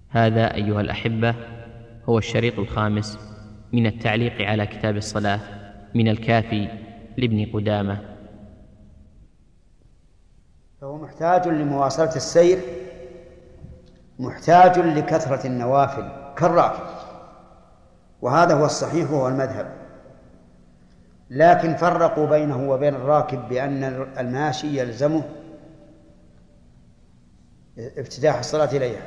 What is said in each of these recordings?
هذا أيها الأحبة هو الشريط الخامس من التعليق على كتاب الصلاة من الكافي لابن قدامة. فهو محتاج لمواصلة السير، محتاج لكثرة النوافل كالراكب، وهذا هو الصحيح وهو المذهب. لكن فرقوا بينه وبين الراكب بأن الماشي يلزمه افتتاح الصلاة إليها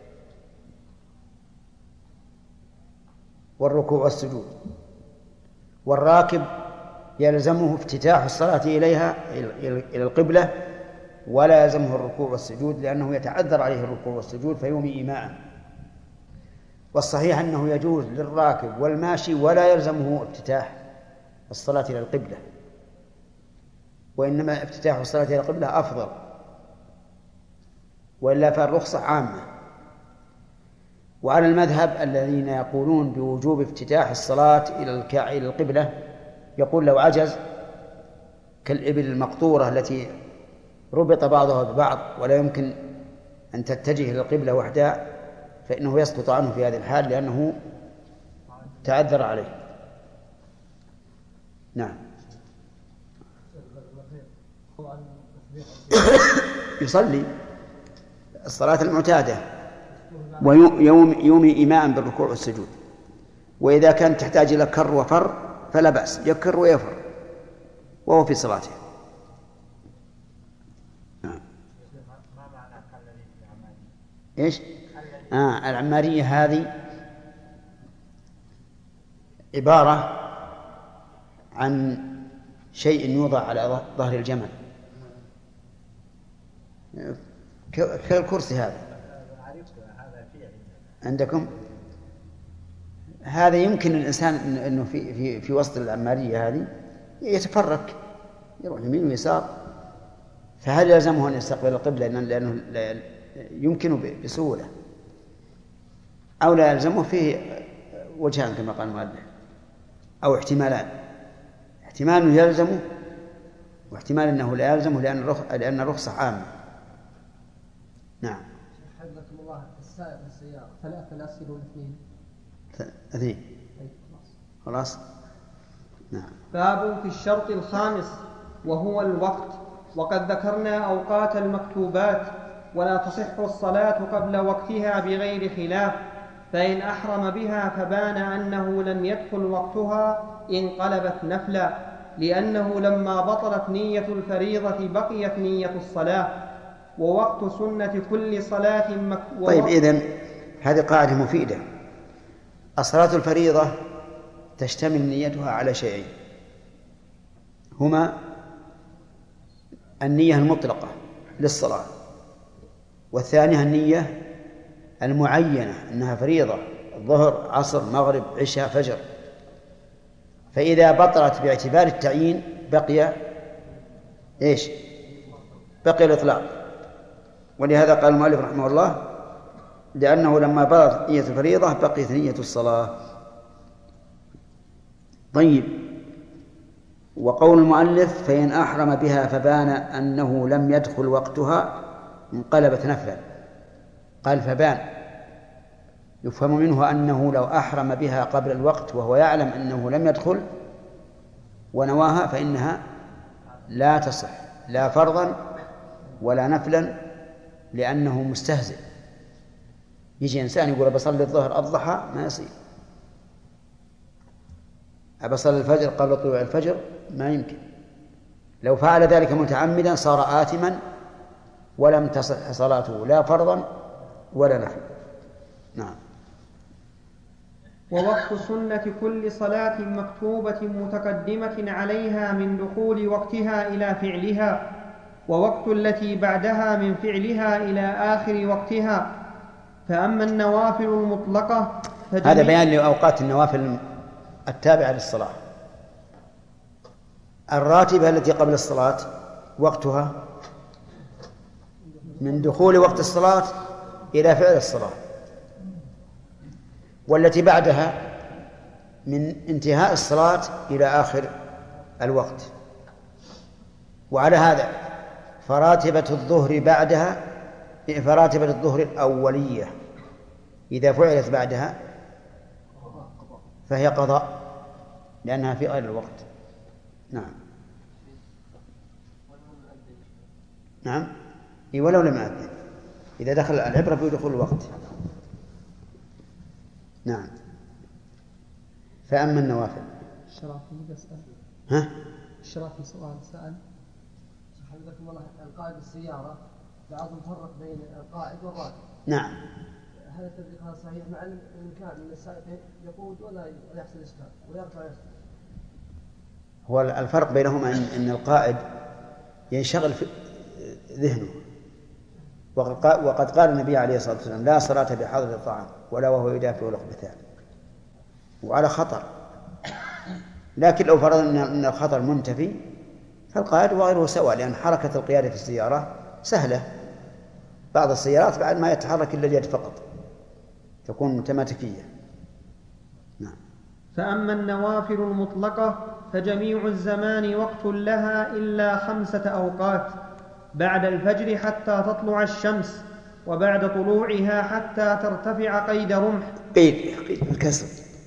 والركوع والسجود، والراكب يلزمه افتتاح الصلاة إليها إلى القبلة ولا يلزمه الركوع والسجود، لأنه يتعذر عليه الركوع والسجود فيومي إيماءً. والصحيح أنه يجوز للراكب والماشي ولا يلزمه افتتاح الصلاة إلى القبلة، وإنما افتتاح الصلاة إلى القبلة أفضل، وإلا فالرخصة عامة. وعلى المذهب الذين يقولون بوجوب افتتاح الصلاة إلى القبلة، يقول لو عجز كالإبل المقطورة التي ربط بعضها ببعض ولا يمكن أن تتجه إلى القبلة وحدها، فإنه يسقط عنه في هذه الحال لأنه تعذر عليه. نعم. يصلي الصلاة المعتادة ويومي إيماء بالركوع والسجود، وإذا كانت تحتاج إلى كر وفر فلا بأس، يكر ويفر وهو في صلاته. إيش؟ العمارية هذه عبارة عن شيء يوضع على ظهر الجمل كالكرسي هذا عندكم. هذا يمكن الإنسان أنه في وسط العمارية هذه يتفرك يروح يمين ويسار، فهل يلزمه أن يستقبل القبلة لأنه يمكنه بسهولة، أو لا يلزمه؟ فيه وجهان كما قال المؤلف، أو احتمالان: احتمال أنه يلزمه، واحتمال أنه لا يلزمه لأن الرخصة عامة. نعم. حفظكم الله، السائق السيارة ثلاثة يصيرون اثنين. خلاص. نعم. باب في الشرط الخامس وهو الوقت. وقد ذكرنا أوقات المكتوبات، ولا تصح الصلاة قبل وقتها بغير خلاف، فإن أحرم بها فبان أنه لم يدخل وقتها انقلبت نفلا، لأنه لما بطلت نية الفريضة بقيت نية الصلاة، ووقت سنة كل صلاة طيب، إذن هذه قاعدة مفيدة. الصلاة الفريضة تشتمل نيتها على شيئين، هما النية المطلقة للصلاة، والثانية النية المعينة أنها فريضة: الظهر، عصر، مغرب، عشاء، فجر. فإذا بطلت باعتبار التعيين بقي إيش؟ بقي الإطلاق. ولهذا قال المؤلف رحمه الله: لأنه لما بطلت نية الفريضة بقيت نية الصلاة. طيب، وقول المؤلف: فإن أحرم بها فبان أنه لم يدخل وقتها انقلبت نفلا، قال فبان، يفهم منه أنه لو أحرم بها قبل الوقت وهو يعلم أنه لم يدخل ونواها فإنها لا تصح لا فرضا ولا نفلا، لأنه مستهزئ. يجي إنسان يقول بصلي الظهر الضحى، ما يصير. أبصلي الفجر قبل طلوع الفجر، ما يمكن. لو فعل ذلك متعمدا صار آثما ولم تصح صلاته لا فرضا ولا نفلا. نعم. ووقت سنة كل صلاة مكتوبة متقدمة عليها من دخول وقتها إلى فعلها، ووقت التي بعدها من فعلها إلى آخر وقتها. فأما النوافل المطلقة هذا بيان لأوقات النوافل التابعة للصلاة. الراتبة التي قبل الصلاة وقتها من دخول وقت الصلاة إلى فعل الصلاة، والتي بعدها من انتهاء الصلاة إلى آخر الوقت. وعلى هذا فراتبة الظهر بعدها، فراتبة الظهر الأولية إذا فعلت بعدها فهي قضاء لأنها في غير الوقت. نعم نعم ولو لم يأذن إذا دخل العبرة بدخول الوقت. نعم. فأما النوافل الشرافي سؤال سأل حفظكم الله القائد السيارة بعضهم فرق بين القائد والراكب. نعم. هل التفريق هذا صحيح مع الإمكان من السائق يقود ولا يحصل إشكال ويرفع يسكت؟ هو الفرق بينهما أن القائد ينشغل في ذهنه، وقد قال النبي عليه الصلاة والسلام لا صلاة بحضر الطعام ولا وهو يدافع الخبثان، وعلى خطر. لكن لو فرضنا أن الخطر منتفي فالقائد وغيره سواء، لأن حركة القيادة في السيارة سهلة. بعض السيارات بعد ما يتحرك إلا اليد فقط تكون متماسكية. نعم. فأما النوافل المطلقة فجميع الزمان وقت لها إلا 5 أوقات: بعد الفجر حتى تطلع الشمس، وبعد طلوعها حتى ترتفع قيد رمح. قيد الكسر.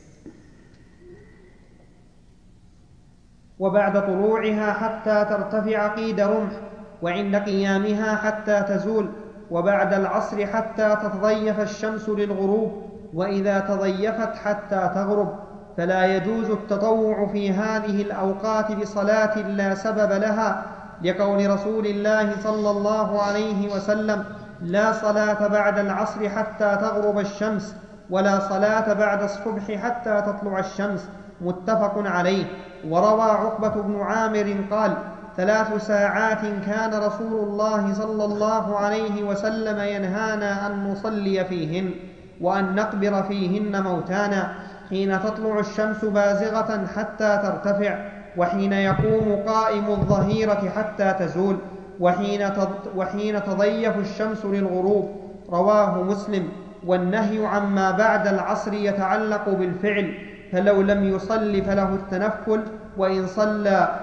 وبعد طلوعها حتى ترتفع قيد رمح، وعند قيامها حتى تزول، وبعد العصر حتى تتضيف الشمس للغروب، وإذا تضيفت حتى تغرب. فلا يجوز التطوع في هذه الأوقات بصلاة لا سبب لها، لقول رسول الله صلى الله عليه وسلم: لا صلاة بعد العصر حتى تغرب الشمس، ولا صلاة بعد الصبح حتى تطلع الشمس. متفق عليه. وروى عقبة بن عامر قال: 3 ساعات كان رسول الله صلى الله عليه وسلم ينهانا أن نصلي فيهن وأن نقبر فيهن موتانا: حين تطلع الشمس بازغة حتى ترتفع، وحين يقوم قائم الظهيرة حتى تزول، وحين تضيف الشمس للغروب. رواه مسلم. والنهي عما بعد العصر يتعلق بالفعل، فلو لم يصل فله التنفل، وإن صلى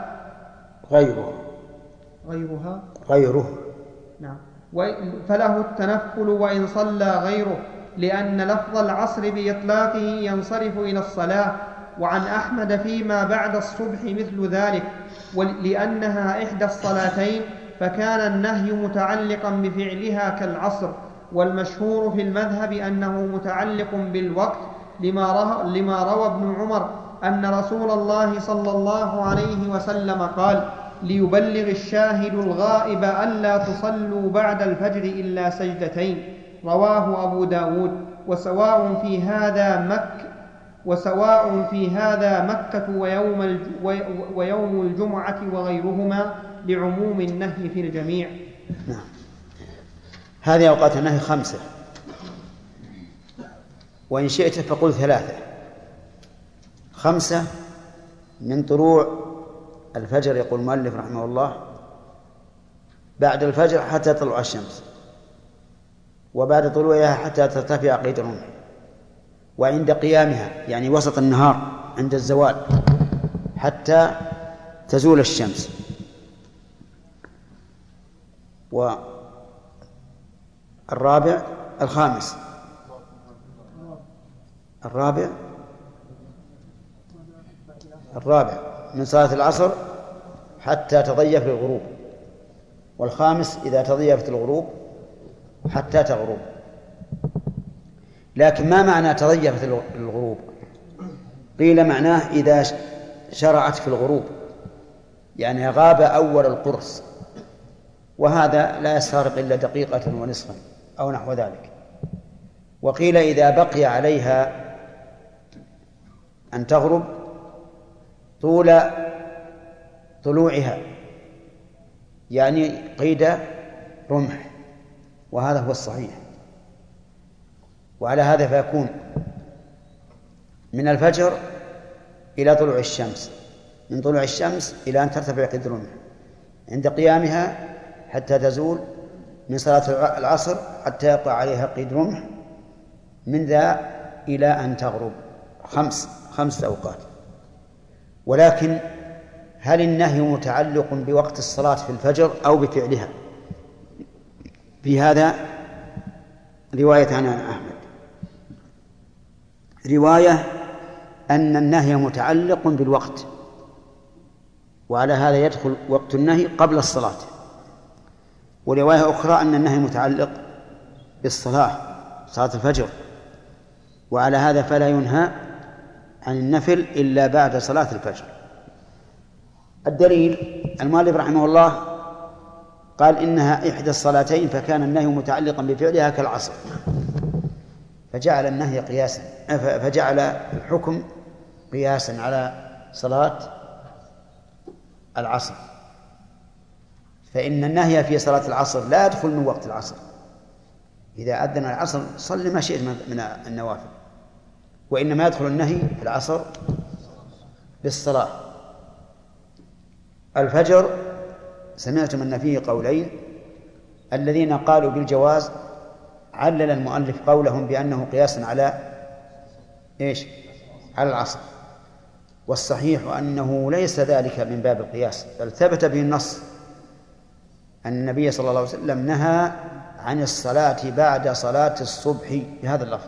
غيره نعم فله التنفل وإن صلى غيره، لأن لفظ العصر بإطلاقه ينصرف إلى الصلاة. وعن أحمد فيما بعد الصبح مثل ذلك، ولأنها إحدى الصلاتين فكان النهي متعلقا بفعلها كالعصر. والمشهور في المذهب أنه متعلق بالوقت، لما روى ابن عمر أن رسول الله صلى الله عليه وسلم قال: ليبلغ الشاهد الغائب ألا تصلوا بعد الفجر إلا سجدتين. رواه أبو داود. وسواء في هذا مكة ويوم الجمعة وغيرهما، لعموم النهي في الجميع. نعم. هذه أوقات النهي 5، وإن شئت فقل 3. 5 من طلوع الفجر، يقول المؤلف رحمه الله، بعد الفجر حتى تطلع الشمس، وبعد طلوعها حتى ترتفع قيد الرمح، وعند قيامها يعني وسط النهار عند الزوال حتى تزول الشمس. الخامس الرابع من صلاة العصر حتى تضيف للغروب، والخامس إذا تضيفت الغروب حتى تغرب. لكن ما معنى تضيفت الغروب؟ قيل معناه إذا شرعت في الغروب، يعني غاب أول القرص، وهذا لا يستغرق إلا دقيقة ونصفا أو نحو ذلك. وقيل إذا بقي عليها أن تغرب طول طلوعها، يعني قيد رمح، وهذا هو الصحيح. وعلى هذا فيكون من الفجر إلى طلوع الشمس، من طلوع الشمس إلى أن ترتفع قيد الرمح، عند قيامها حتى تزول، من صلاة العصر حتى يقع عليها قيد رمح، من ذا إلى أن تغرب. 5 أوقات. ولكن هل النهي متعلق بوقت الصلاة في الفجر أو بفعلها؟ في هذا رواية عن أحمد. رواية أن النهي متعلق بالوقت، وعلى هذا يدخل وقت النهي قبل الصلاة. ورواية أخرى أن النهي متعلق بالصلاة، صلاة الفجر، وعلى هذا فلا ينهى عن النفل إلا بعد صلاة الفجر. الدليل المؤلف رحمه الله قال إنها إحدى الصلاتين، فكان النهي متعلقا بفعلها كالعصر، فجعل النهي قياسا، فجعل الحكم قياسا على صلاة العصر، فإن النهي في صلاة العصر لا يدخل من وقت العصر. إذا أذن العصر صل ما شئت من النوافل، وإنما يدخل النهي في العصر بالصلاة. الفجر سمعتم أن فيه قولين، الذين قالوا بالجواز علل المؤلف قولهم بأنه قياس على إيش؟ على العصر، والصحيح أنه ليس ذلك من باب القياس، بل ثبت به النص أن النبي صلى الله عليه وسلم نهى عن الصلاة بعد صلاة الصبح بهذا اللفظ،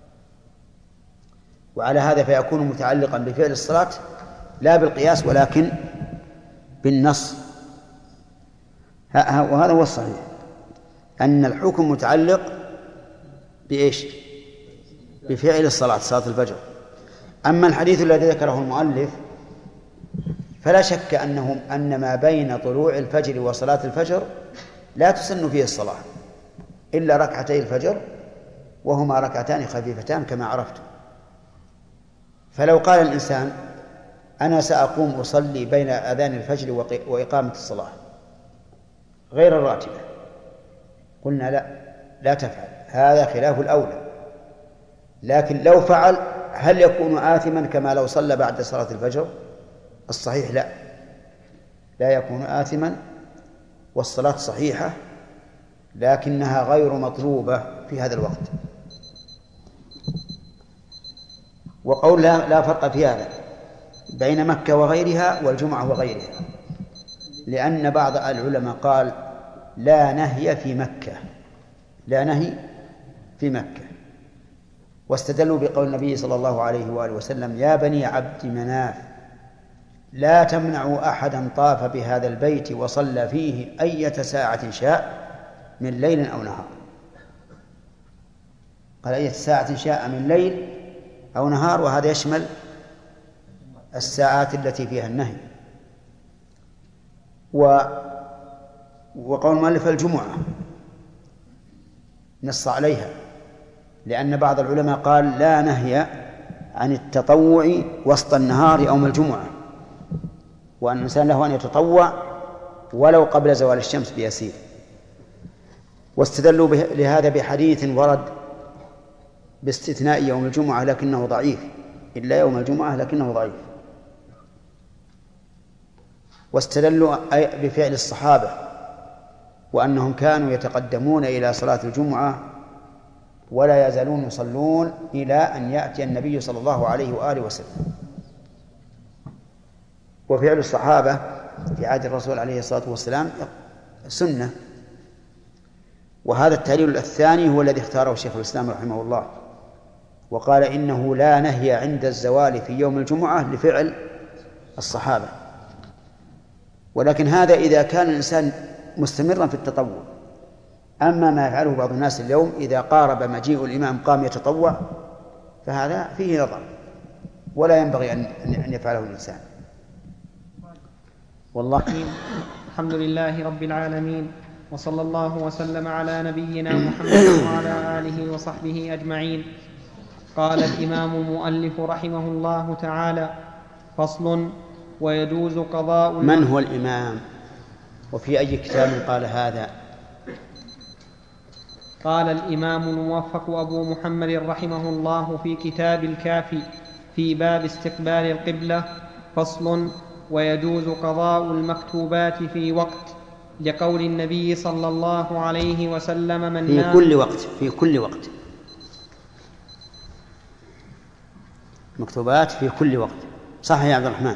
وعلى هذا فيكون متعلقا بفعل الصلاة لا بالقياس ولكن بالنص. وهذا هو الصحيح، أن الحكم متعلق بإيش؟ بفعل الصلاة، صلاة الفجر. أما الحديث الذي ذكره المؤلف فلا شك أن ما بين طلوع الفجر وصلاة الفجر لا تسن فيه الصلاة إلا ركعتي الفجر، وهما ركعتان خفيفتان كما عرفتم. فلو قال الإنسان أنا سأقوم أصلي بين أذان الفجر وإقامة الصلاة غير الراتبة، قلنا لا تفعل، هذا خلاف الأولى. لكن لو فعل هل يكون آثما كما لو صلى بعد صلاة الفجر؟ الصحيح لا يكون آثما، والصلاة صحيحة، لكنها غير مطلوبة في هذا الوقت. وقول لا فرق في هذا بين مكة وغيرها والجمعة وغيرها، لأن بعض العلماء قال لا نهي في مكة، لا نهي في مكة، واستدلوا بقول النبي صلى الله عليه وآله وسلم يا بني عبد مناف لا تمنعوا أحدا طاف بهذا البيت وصلى فيه أية ساعة شاء من ليل أو نهار. قال أية ساعة شاء من ليل أو نهار، وهذا يشمل الساعات التي فيها النهي. وقول المؤلف الجمعة نص عليها، لأن بعض العلماء قال لا نهي عن التطوع وسط النهار يوم الجمعة، وأن الإنسان له أن يتطوع ولو قبل زوال الشمس بيسير. واستدلوا لهذا بحديث ورد باستثناء يوم الجمعة لكنه ضعيف، إلا يوم الجمعة لكنه ضعيف. واستدلوا بفعل الصحابة وأنهم كانوا يتقدمون إلى صلاة الجمعة ولا يزالون يصلون إلى أن يأتي النبي صلى الله عليه وآله وسلم. وفعل الصحابة في عهد الرسول عليه الصلاة والسلام سنة. وهذا التعليل الثاني هو الذي اختاره شيخ الإسلام رحمه الله، وقال إنه لا نهي عند الزوال في يوم الجمعة لفعل الصحابة. ولكن هذا إذا كان الإنسان مستمرا في التطوع. أما ما يفعله بعض الناس اليوم إذا قارب مجيء الإمام قام يتطوع فهذا فيه نظر، ولا ينبغي أن يفعله الإنسان. والله الحمد لله رب العالمين، وصلى الله وسلم على نبينا محمد وعلى آله وصحبه أجمعين. قال الإمام مؤلف رحمه الله تعالى: فصل: ويجوز قضاء من هو الإمام وفي أي كتاب قال هذا؟ قال الإمام الموفق أبو محمد رحمه الله في كتاب الكافي في باب استقبال القبلة: فصل: ويجوز قضاء المكتوبات في وقت، لقول النبي صلى الله عليه وسلم: من في كل وقت، في كل وقت، مكتوبات في كل وقت. صح يا عبد الرحمن؟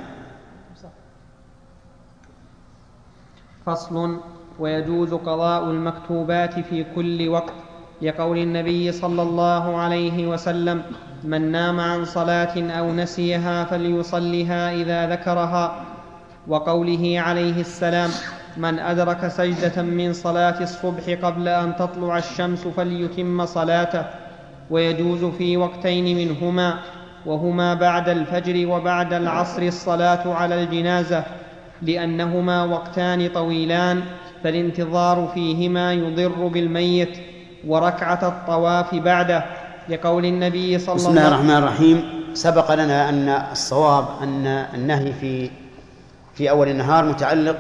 فصل: ويجوز قضاء المكتوبات في كل وقت، لقول النبي صلى الله عليه وسلم: من نام عن صلاة أو نسيها فليصلها إذا ذكرها، وقوله عليه السلام: من أدرك سجدة من صلاة الصبح قبل أن تطلع الشمس فليتم صلاته. ويجوز في وقتين منهما، وهما بعد الفجر وبعد العصر، الصلاة على الجنازة، لأنهما وقتان طويلان فالانتظار فيهما يضر بالميت. وركعة الطواف بعده، لقول النبي صلى الله عليه وسلم. بسم الله الرحمن الرحيم. سبق لنا أن الصواب أن النهي في أول النهار متعلق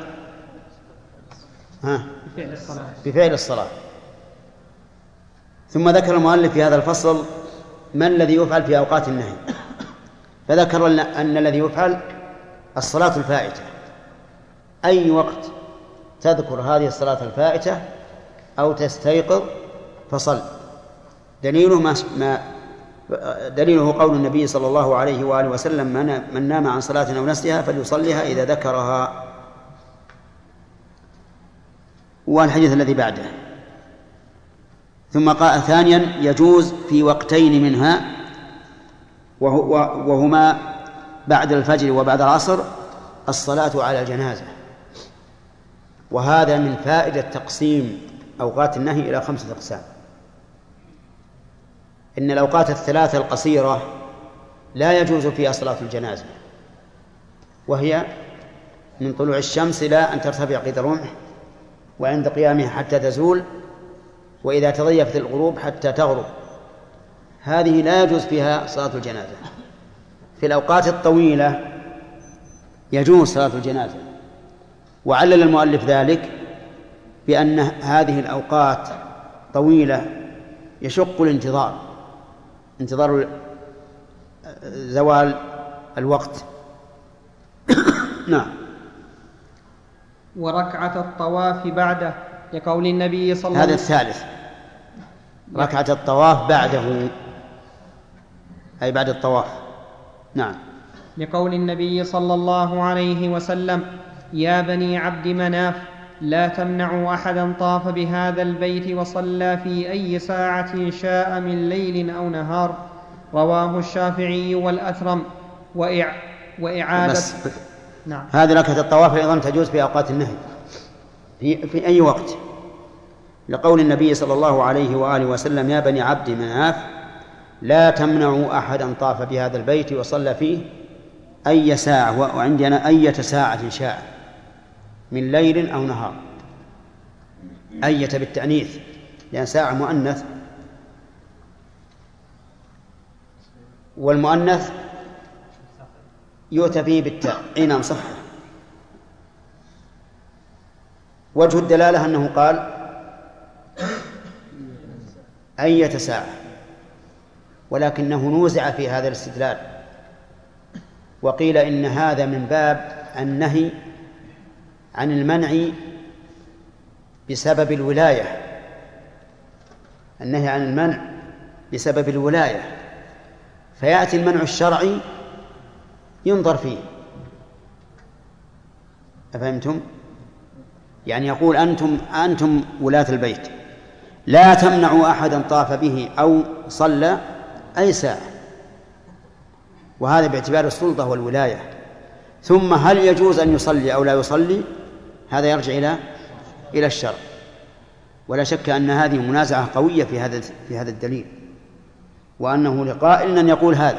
بفعل الصلاة. ثم ذكر المؤلف في هذا الفصل ما الذي يفعل في أوقات النهي، فذكر أن الذي يفعل الصلاة الفائتة. أي وقت تذكر هذه الصلاة الفائتة أو تستيقظ فصل. دليله قول النبي صلى الله عليه وآله وسلم: من نام عن صلاة أو نسيها فليصليها إذا ذكرها. والحديث الذي بعده. ثم قال ثانيا: يجوز في وقتين منها، وهما بعد الفجر وبعد العصر، الصلاة على الجنازة. وهذا من فائدة تقسيم أوقات النهي إلى 5 أقسام. إن الأوقات الثلاثة القصيرة لا يجوز فيها صلاة الجنازة، وهي من طلوع الشمس إلى أن ترتفع قيد الرمح، وعند قيامها حتى تزول، وإذا تضيفت الغروب حتى تغرب. هذه لا يجوز فيها صلاة الجنازة. في الأوقات الطويلة يجوز صلاة الجنازة. وعلل المؤلف ذلك بأن هذه الأوقات طويلة يشق انتظار زوال الوقت. نعم. وركعة الطواف بعده، لقول النبي صلى الله عليه وسلم. هذا الثالث، ركعة الطواف بعده أي بعد الطواف. نعم. لقول النبي صلى الله عليه وسلم: يا بني عبد مناف، لا تمنعوا أحدا طاف بهذا البيت وصلى في أي ساعة شاء من ليل أو نهار. رواه الشافعي والأثرم. وإعادة نعم. هذه ركعة الطواف أيضا تجوز في أوقات النهي في أي وقت، لقول النبي صلى الله عليه وآله وسلم: يا بني عبد مناف، لا تمنعوا أحدا طاف بهذا البيت وصلى فيه أي ساعة، وعندنا أية ساعة شاء من ليل أو نهار. أية بالتأنيث لأن ساعة مؤنث، والمؤنث يؤتى به بالتاء. نعم صح. وجه الدلالة أنه قال أية ساعة، ولكنه نوزع في هذا الاستدلال، وقيل إن هذا من باب النهي عن المنع بسبب الولاية. النهي عن المنع بسبب الولاية، فيأتي المنع الشرعي ينظر فيه. أفهمتم؟ يعني يقول أنتم ولاة البيت، لا تمنعوا أحدا طاف به أو صلى أي ساعة، وهذا باعتبار السلطة والولاية. ثم هل يجوز أن يصلي أو لا يصلي؟ هذا يرجع إلى الشرع. ولا شك أن هذه منازعة قوية في هذا الدليل، وأنه لقائل أن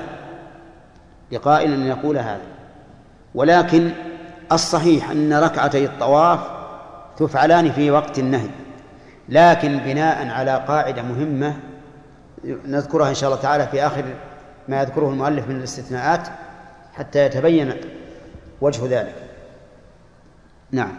يقول هذا، ولكن الصحيح أن ركعتي الطواف تفعلان في وقت النهي، لكن بناء على قاعدة مهمة نذكرها إن شاء الله تعالى في آخر ما يذكره المؤلف من الاستثناءات حتى يتبين وجه ذلك. نعم.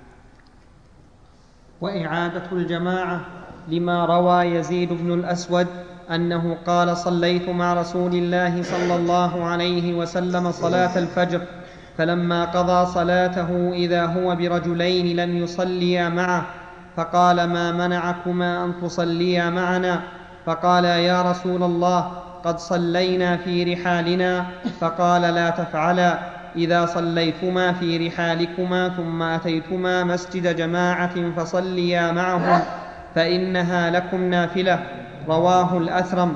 وإعادة الجماعة، لما روى يزيد بن الأسود أنه قال: صليت مع رسول الله صلى الله عليه وسلم صلاة الفجر، فلما قضى صلاته إذا هو برجلين لم يصليا معه، فقال: ما منعكما أن تصليا معنا؟ فقال: يا رسول الله، قد صلينا في رحالنا. فقال: لا تفعلا، إذا صليتما في رحالكما ثم أتيتما مسجد جماعة فصليا معهم، فإنها لكم نافلة. رواه الأثرم.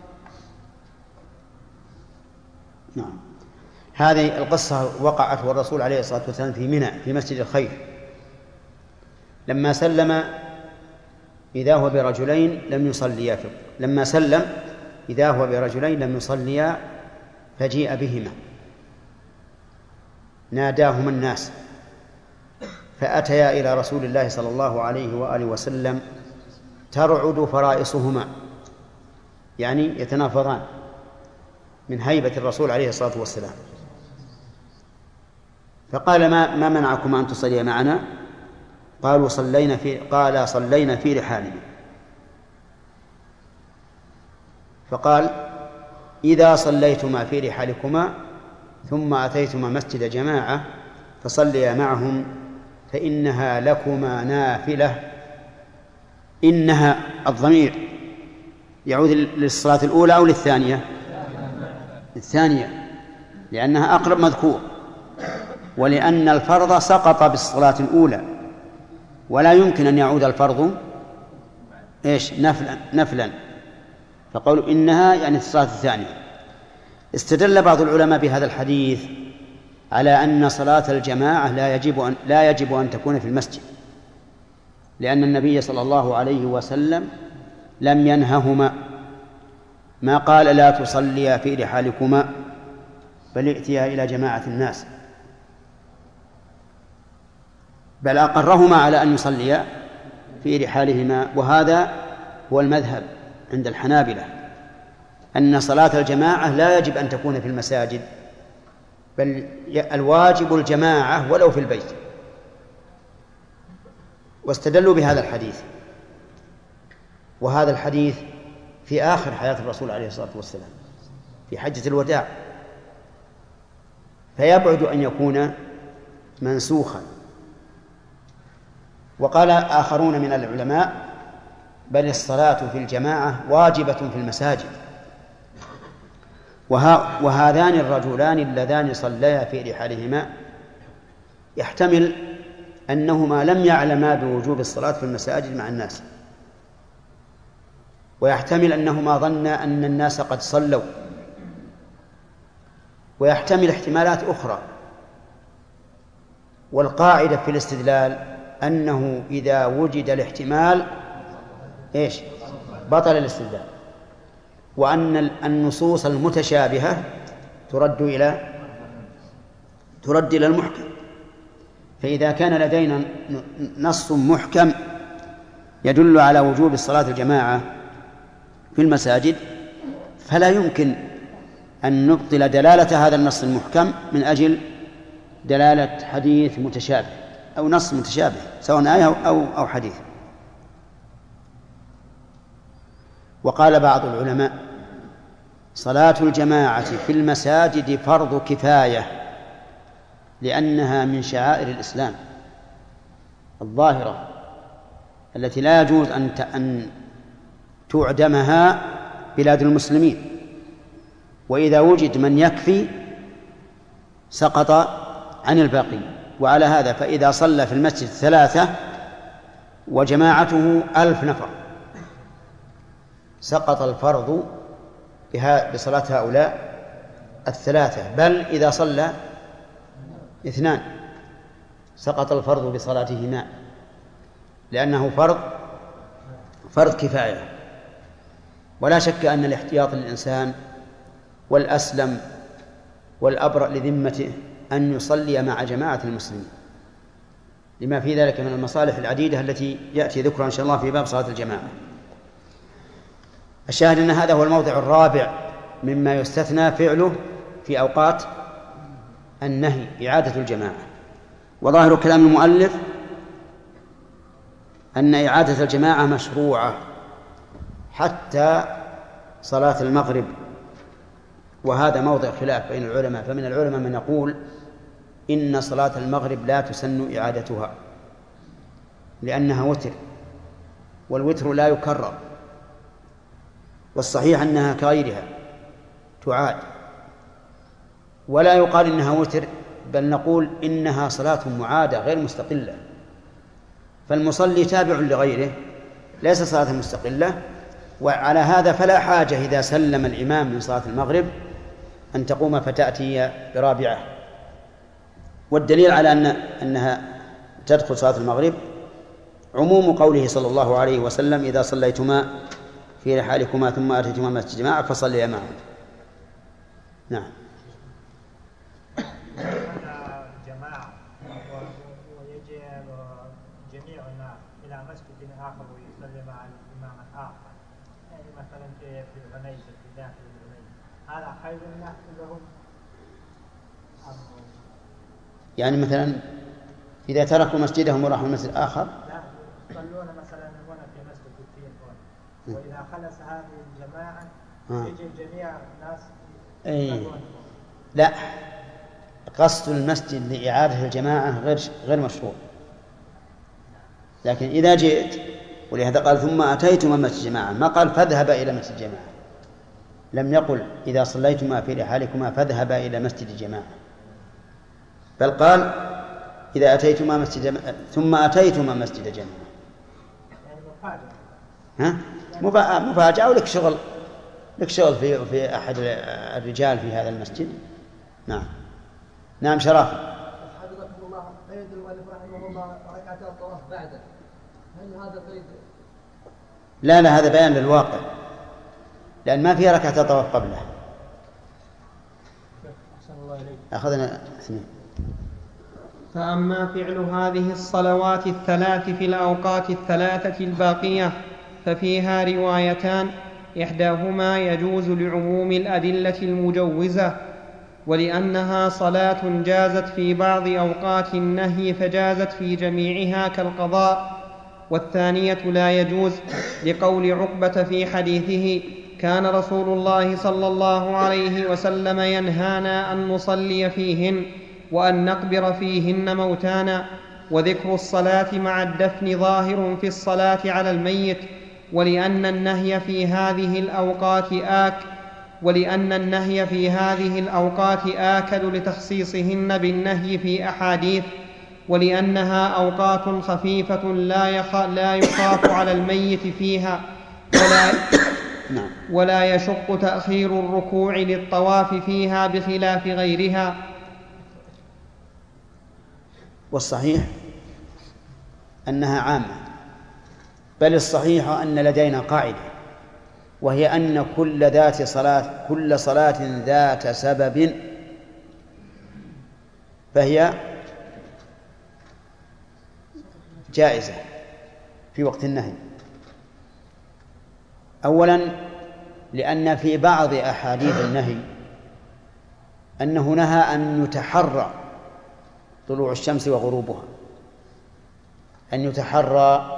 نعم. هذه القصة وقعت والرسول عليه الصلاة والسلام في منى في مسجد الخير، لما سلم إذا هو برجلين لم يصليا لما سلم إذا هو برجلين لم يصليا فجيء بهما، ناداهما الناس فأتيا إلى رسول الله صلى الله عليه وآله وسلم ترعد فرائصهما، يعني يتنافران من هيبة الرسول عليه الصلاة والسلام. فقال ما منعكم أن تصليا معنا؟ قال صلينا في رحالنا. فقال إذا صليتما في رحالكما ثم أتيتما مسجد جماعة فصليا معهم فإنها لكما نافلة. إنها الضمير يعود للصلاة الأولى أو للثانية؟ الثانية، لأنها أقرب مذكور، ولأن الفرض سقط بالصلاة الأولى ولا يمكن أن يعود الفرض نفلا. فقالوا إنها يعني الصلاة الثانية. استدل بعض العلماء بهذا الحديث على أن صلاة الجماعة لا يجب أن تكون في المسجد، لأن النبي صلى الله عليه وسلم لم ينههما، ما قال لا تصليا في رحالكما بل ائتيا إلى جماعة الناس، بل أقرهما على أن يصليا في رحالهما. وهذا هو المذهب عند الحنابلة، أن صلاة الجماعة لا يجب أن تكون في المساجد، بل الواجب الجماعة ولو في البيت. واستدلوا بهذا الحديث، وهذا الحديث في آخر حياة الرسول عليه الصلاة والسلام في حجة الوداع، فيبعد أن يكون منسوخا. وقال آخرون من العلماء بل الصلاة في الجماعة واجبة في المساجد. وهذان الرجلان اللذان صليا في رحالهما يحتمل أنهما لم يعلما بوجوب الصلاة في المساجد مع الناس، ويحتمل أنهما ظنا أن الناس قد صلوا، ويحتمل احتمالات أخرى. والقاعدة في الاستدلال أنه إذا وجد الاحتمال بطل الاستدلال، وأن النصوص المتشابهة ترد إلى المحكم. فإذا كان لدينا نص محكم يدل على وجوب الصلاة الجماعة في المساجد فلا يمكن أن نبطل دلالة هذا النص المحكم من أجل دلالة حديث متشابه أو نص متشابه سواء آية أو حديث. وقال بعض العلماء صلاة الجماعة في المساجد فرض كفاية، لأنها من شعائر الإسلام الظاهرة التي لا يجوز أن تعدمها بلاد المسلمين، وإذا وجد من يكفي سقط عن الباقي. وعلى هذا فإذا صلى في المسجد 3 وجماعته 1000 نفر سقط الفرض بصلاة هؤلاء 3، بل إذا صلى 2 سقط الفرض بصلاتهما، لأنه فرض كفاية. ولا شك أن الاحتياط للإنسان والأسلم والأبرأ لذمته أن يصلي مع جماعة المسلمين، لما في ذلك من المصالح العديدة التي يأتي ذكرها إن شاء الله في باب صلاة الجماعة. الشاهد أن هذا هو الموضع الرابع مما يستثنى فعله في أوقات النهي، إعادة الجماعة. وظاهر كلام المؤلف أن إعادة الجماعة مشروعة حتى صلاة المغرب، وهذا موضع خلاف بين العلماء. فمن العلماء من يقول إن صلاة المغرب لا تسن إعادتها لأنها وتر، والوتر لا يكرر، والصحيح أنها كغيرها تعاد، ولا يقال إنها وتر، بل نقول إنها صلاة معادة غير مستقلة، فالمصلي تابع لغيره ليس صلاة مستقلة. وعلى هذا فلا حاجة إذا سلم الإمام من صلاة المغرب أن تقوم فتأتي برابعة. والدليل على أنها تدخل صلاة المغرب عموم قوله صلى الله عليه وسلم: إذا صليتما في رحالكما ثم أتيتما مسجد جماعة فصليا معهم. نعم. جماعة ويجي جميع الناس إلى مسجد آخر ويصلي مع الإمام الآخر، يعني مثلا في الغنيسة في داخل الغنيسة، هذا خير الناس لهم؟ يعني مثلا إذا تركوا مسجدهم وراحوا المسجد الآخر، لا يصلون مثلا هنا في مسجد الدين هنا، وإذا خلص هذه الجماعة يجي جميع الناس يصلون. لا، قصد المسجد لإعادة الجماعة غير مشروع. لكن إذا جئت، ولهذا قال: ثم أتيتما مسجد جماعة، ما قال فاذهب إلى مسجد جماعة. لم يقل إذا صليتما في رحالكما فاذهبا إلى مسجد جماعة، بل قال: إذا أتيتما مسجد جماعة ثم أتيتما مسجد جماعة. يعني مفاجأة. ولك شغل في أحد الرجال في هذا المسجد. نعم شرافي. حفظكم الله. قيد المؤلف رحمه الله ركعتي الطواف بعده، هل هذا قيد؟ لا، هذا بيان للواقع، لأن ما فيها ركعة الطواف قبله. أخذنا اثنين. فأما فعل هذه الصلوات الثلاث في الأوقات الثلاثة الباقية ففيها روايتان: إحداهما يجوز لعموم الأدلة المجوزة، ولأنها صلاة جازت في بعض أوقات النهي فجازت في جميعها كالقضاء، والثانية لا يجوز لقول عقبة في حديثه: كان رسول الله صلى الله عليه وسلم ينهانا أن نصلي فيهن وأن نقبر فيهن موتانا. وذكر الصلاة مع الدفن ظاهر في الصلاة على الميت، ولأن النهي في هذه الأوقات آكد لتخصيصهن بالنهي في أحاديث، ولأنها أوقات خفيفة لا يخاف على الميت فيها، ولا يشق تأخير الركوع للطواف فيها بخلاف غيرها. والصحيح أنها عامة، بل الصحيح أن لدينا قاعدة، وهي أن كل صلاة ذات سبب فهي جائزة في وقت النهي. أولا لأن في بعض أحاديث النهي أنه نهى أن يتحرى طلوع الشمس وغروبها، أن يتحرى.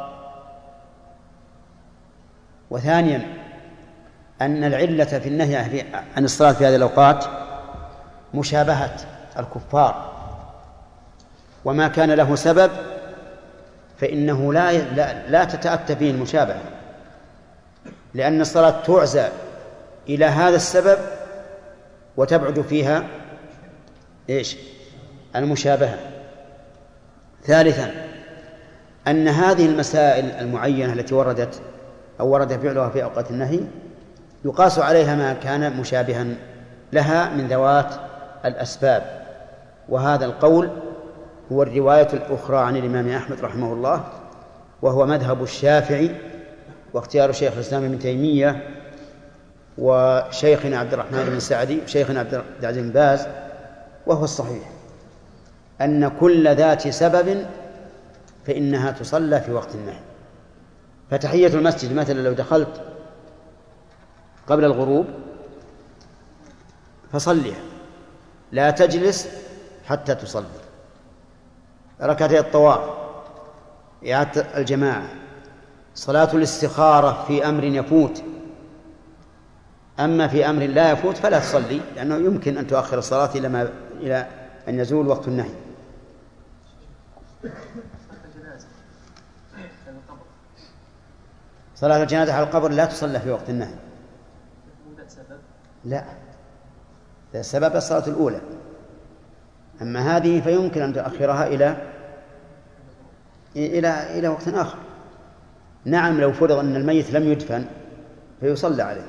وثانيا أن العلة في النهي عن الصلاة في هذه الأوقات مشابهة الكفار، وما كان له سبب فإنه لا تتأتى فيه المشابهة، لأن الصلاة تعزى إلى هذا السبب وتبعد فيها المشابهة. ثالثا أن هذه المسائل المعينة التي ورد فعلها في أوقات النهي يقاس عليها ما كان مشابها لها من ذوات الأسباب. وهذا القول هو الرواية الأخرى عن الإمام أحمد رحمه الله، وهو مذهب الشافعي واختيار شيخ الإسلام ابن تيمية وشيخنا عبد الرحمن بن سعدي وشيخنا عبد العزيز بن باز. وهو الصحيح أن كل ذات سبب فإنها تصلى في وقت النهي. فتحية المسجد مثلا لو دخلت قبل الغروب فصليها، لا تجلس حتى تصلي. ركعتي الطواف، إعادة الجماعة، صلاة الاستخارة في أمر يفوت. أما في أمر لا يفوت فلا تصلي، لأنه يمكن أن تؤخر الصلاة إلى أن يزول وقت النهي. صلاة الجنازة على القبر لا تصلى في وقت النهي. لا، السبب الصلاة الأولى. أما هذه فيمكن أن تؤخرها إلى وقت آخر. نعم لو فرض أن الميت لم يدفن فيصلى عليه،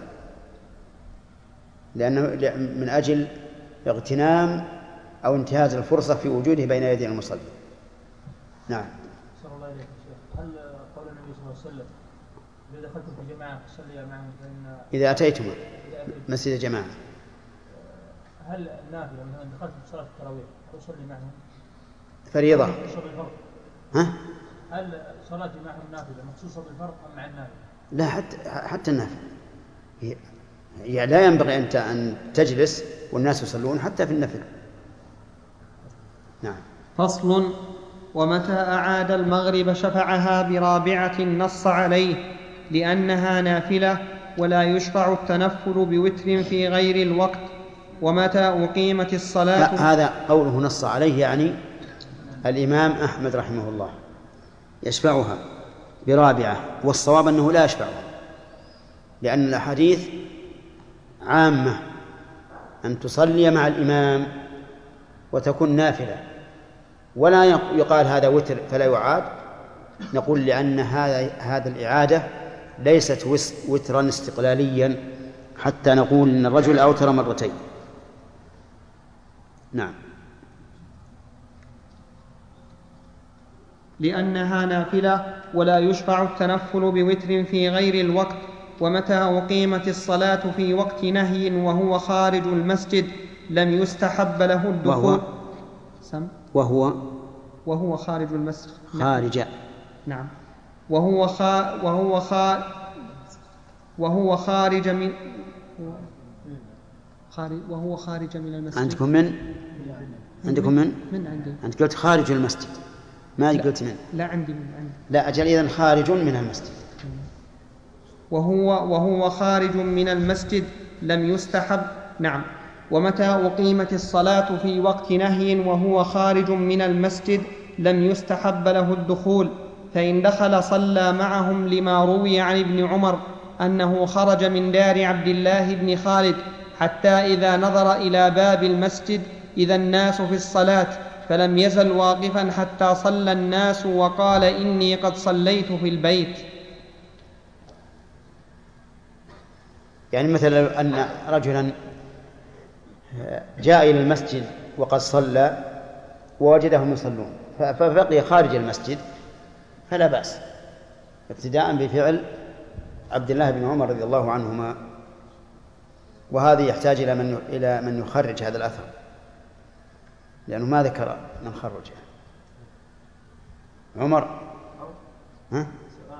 لأنه من أجل اغتنام أو انتهاز الفرصة في وجوده بين يدي المصلي. نعم. صلى الله عليه وسلم. هل قول النبي صلى الله عليه وسلم إذا دخلتم في جماعة فصلي معهم فإن إذا أتيتما مسجد جماعة، هل النافلة مثلا دخلت في صلاة التراويح أصلي معهم فريضة؟ ها؟ هل صلاتي معهم نافلة مخصوصة بالفرض أم مع النافلة؟ لا، حتى النافلة يعني لا ينبغي أن تجلس والناس يصلون حتى في النفل. نعم. فصل. ومتى أعاد المغرب شفعها برابعة نص عليه لأنها نافلة ولا يشرع التنفل بوتر في غير الوقت. ومتى أقيمت الصلاة، هذا قوله نص عليه يعني الإمام أحمد رحمه الله يشفعها برابعة، والصواب أنه لا يشفعها، لأن الأحاديث عامة أن تصلي مع الإمام وتكون نافلة، ولا يقال هذا وتر فلا يعاد. نقول لأن هذا الإعادة ليست وترا استقلاليا حتى نقول إن الرجل أوتر مرتين. نعم. لأنها نافلة ولا يشفع التنفل بوتر في غير الوقت. ومتى أقيمت الصلاة في وقت نهي وهو خارج المسجد لم يستحب له الدخول. وهو خارج المسجد. خارج. نعم. وهو خارج من المسجد. عندكم من عندي. أنت قلت خارج المسجد، ما قلت من. لا عندي. لا أجل، إذن خارج من المسجد. وهو خارج من المسجد لم يستحب. نعم. ومتى أقيمت الصلاة في وقت نهي وهو خارج من المسجد لم يستحب له الدخول، فإن دخل صلى معهم لما روي عن ابن عمر أنه خرج من دار عبد الله بن خالد حتى إذا نظر إلى باب المسجد إذا الناس في الصلاة فلم يزل واقفا حتى صلى الناس وقال إني قد صليت في البيت. يعني مثلا أن رجلا جاء إلى المسجد وقد صلى ووجدهم يصلون فبقي خارج المسجد فلا بأس، ابتداء بفعل عبد الله بن عمر رضي الله عنهما. وهذا يحتاج إلى من يخرج هذا الأثر، لأنه ما ذكر من خرجه. عمر. ها؟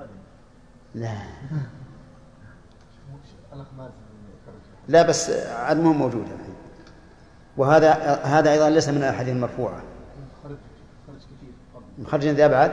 لا بس عدمه موجود الحين. وهذا أيضا ليس من الأحاديث المرفوعة. مخرج ذي أبعد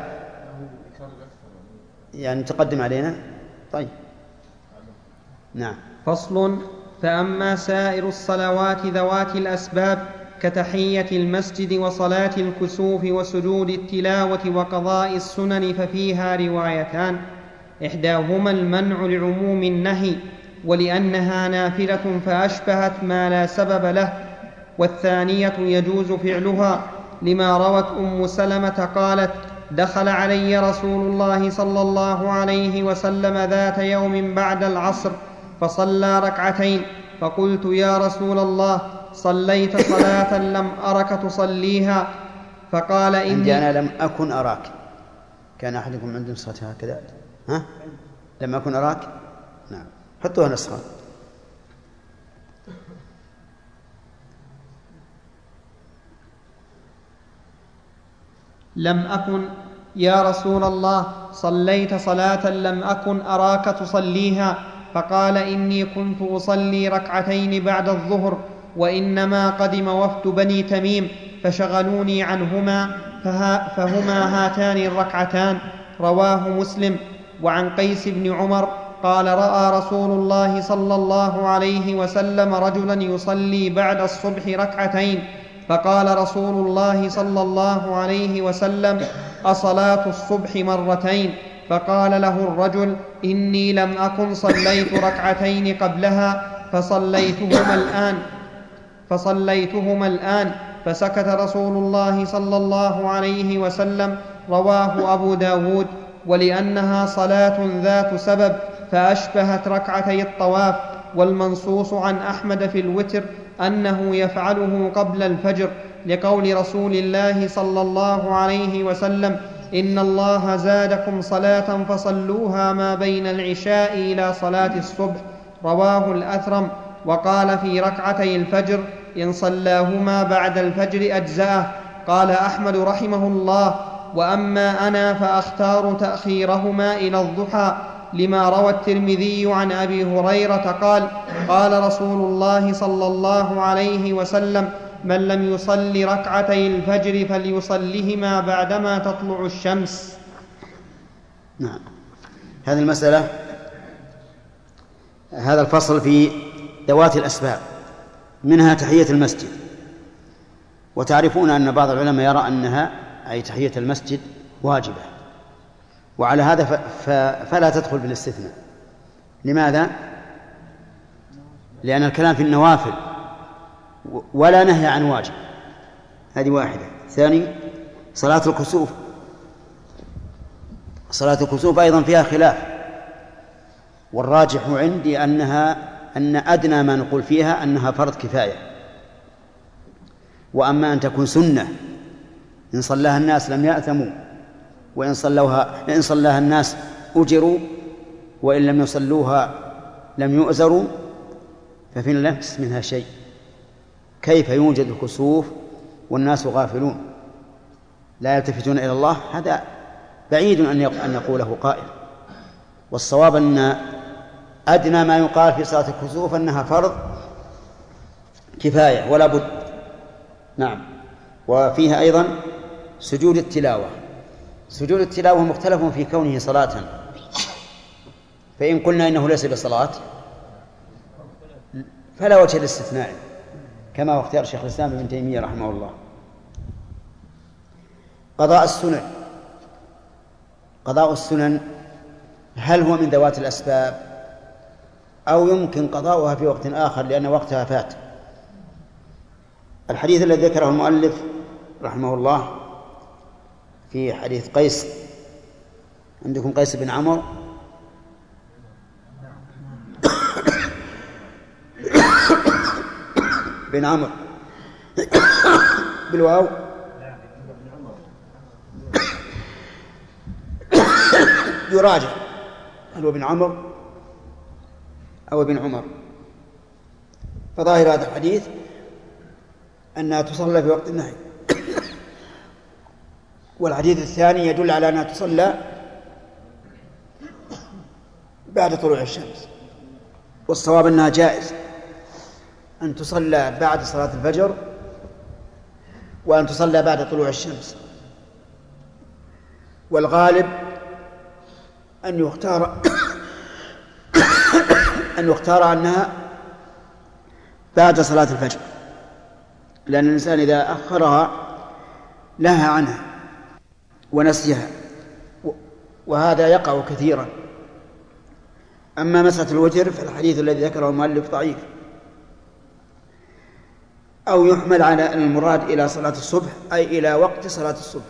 يعني تقدم علينا. طيب. نعم. فصل. فأما سائر الصلوات ذوات الأسباب كتحية المسجد وصلاة الكسوف وسجود التلاوة وقضاء السنن ففيها روايتان، إحداهما المنع لعموم النهي ولأنها نافلة فأشبهت ما لا سبب له، والثانية يجوز فعلها لما روت أم سلمة قالت دخل علي رسول الله صلى الله عليه وسلم ذات يوم بعد العصر فصلى ركعتين فقلت يا رسول الله صليت صلاة لم أرك تصليها؟ فقال إني أنا لم أكن أراك. كان أحدكم عنده نسخة هكذا؟ ها؟ لم أكن أراك. نعم، حطوها نسخة. لم أكن يا رسول الله صليت صلاة لم أكن أراك تصليها؟ فقال إني كنت أصلي ركعتين بعد الظهر وإنما قدم وفد بني تميم فشغلوني عنهما فهما هاتان الركعتان. رواه مسلم. وعن قيس بن عمر قال رأى رسول الله صلى الله عليه وسلم رجلا يصلي بعد الصبح ركعتين فقال رسول الله صلى الله عليه وسلم أصلاة الصبح مرتين؟ فقال له الرجل إني لم أكن صليت ركعتين قبلها فصليتهما الآن فسكت رسول الله صلى الله عليه وسلم. رواه أبو داود. ولأنها صلاة ذات سبب فأشبهت ركعتي الطواف. والمنصوص عن أحمد في الوتر أنه يفعله قبل الفجر، لقول رسول الله صلى الله عليه وسلم: إن الله زادكم صلاة فصلوها ما بين العشاء إلى صلاة الصبح. رواه الأثرم. وقال في ركعتي الفجر: إن صلاهما بعد الفجر أجزأه. قال أحمد رحمه الله: وأما أنا فأختار تأخيرهما إلى الضحى، لما روى الترمذي عن أبي هريرة قال: قال رسول الله صلى الله عليه وسلم: من لم يصل ركعتي الفجر فليصلهما بعدما تطلع الشمس. نعم. هذه المسألة، هذا الفصل في ذوات الأسباب، منها تحية المسجد. وتعرفون أن بعض العلماء يرى أنها أي تحية المسجد واجبة، وعلى هذا فلا تدخل بالاستثناء. لماذا؟ لأن الكلام في النوافل ولا نهي عن واجب. هذه واحدة. ثاني، صلاة الكسوف. صلاة الكسوف أيضا فيها خلاف، والراجح عندي أن أدنى ما نقول فيها أنها فرض كفاية. وأما أن تكون سنة إن صلاها الناس لم يأثموا، وإن صلاها الناس أجروا، وإن لم يصلوها لم يؤزروا، ففي اللمس منها شيء. كيف يوجد الكسوف والناس غافلون لا يلتفتون إلى الله؟ هذا بعيد أن يقوله قائل. والصواب أن أدنى ما يقال في صلاة الكسوف أنها فرض كفاية ولا بد. نعم. وفيها أيضا سجود التلاوة. سجود التلاوة مختلف في كونه صلاة، فإن قلنا إنه ليس بصلاة فلا وجه للاستثناء، كما هو اختيار شيخ الإسلام ابن تيمية رحمه الله. قضاء السنن. قضاء السنن هل هو من ذوات الأسباب أو يمكن قضاؤها في وقت آخر لأن وقتها فات؟ الحديث الذي ذكره المؤلف رحمه الله في حديث قيس، عندكم قيس بن عمرو بن عمرو بالواو يراجع هل هو بن عمرو أو ابن عمر. فظاهر هذا الحديث أنها تصلى في وقت النهي، والحديث الثاني يدل على أنها تصلى بعد طلوع الشمس. والصواب أنها جائز أن تصلى بعد صلاة الفجر وأن تصلى بعد طلوع الشمس، والغالب أن يختار أنها بعد صلاة الفجر، لأن الإنسان إذا أخرها لها عنها ونسيها، وهذا يقع كثيرا. أما مسألة الوتر فالحديث الذي ذكره المؤلف ضعيف، أو يحمل على المراد إلى صلاة الصبح أي إلى وقت صلاة الصبح،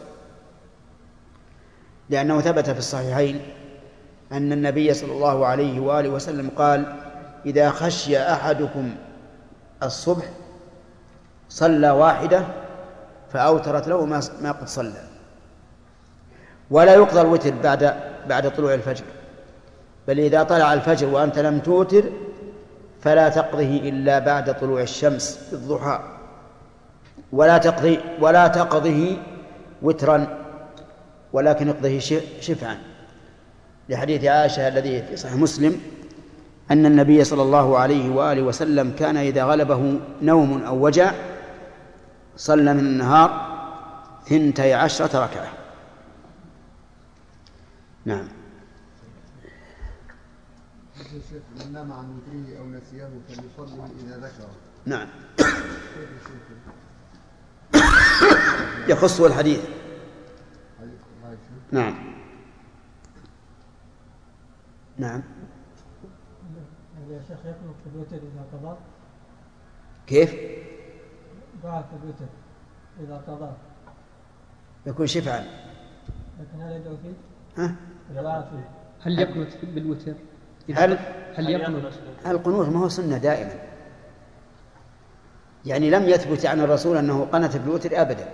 لأنه ثبت في الصحيحين أن النبي صلى الله عليه وآله وسلم قال: إذا خشي أحدكم الصبح صلى واحدة فأوترت له ما قد صلى. ولا يقضى الوتر بعد طلوع الفجر، بل إذا طلع الفجر وأنت لم توتر فلا تقضه إلا بعد طلوع الشمس في الضحى، ولا تقضه وترا، ولكن اقضه شفعا، لحديث عائشة الذي في صحيح مسلم أن النبي صلى الله عليه وآله وسلم كان إذا غلبه نوم أو وجع صلى من النهار 12 ركعة. نعم. من نام عن وتره أو نسيه فليصلي إذا ذكره. نعم. يخصه الحديث. نعم. نعم. يا شيخ يقنط في الوتر إذا قضى. كيف؟ دعاء في الوتر إذا قضى يكون شفعا. لكن هل يدعو فيه؟ ها؟ هل يقنط بالوتر؟ هل يقنط؟ القنوت ما هو سنة دائما، يعني لم يثبت عن الرسول أنه قنت بالوتر أبدا.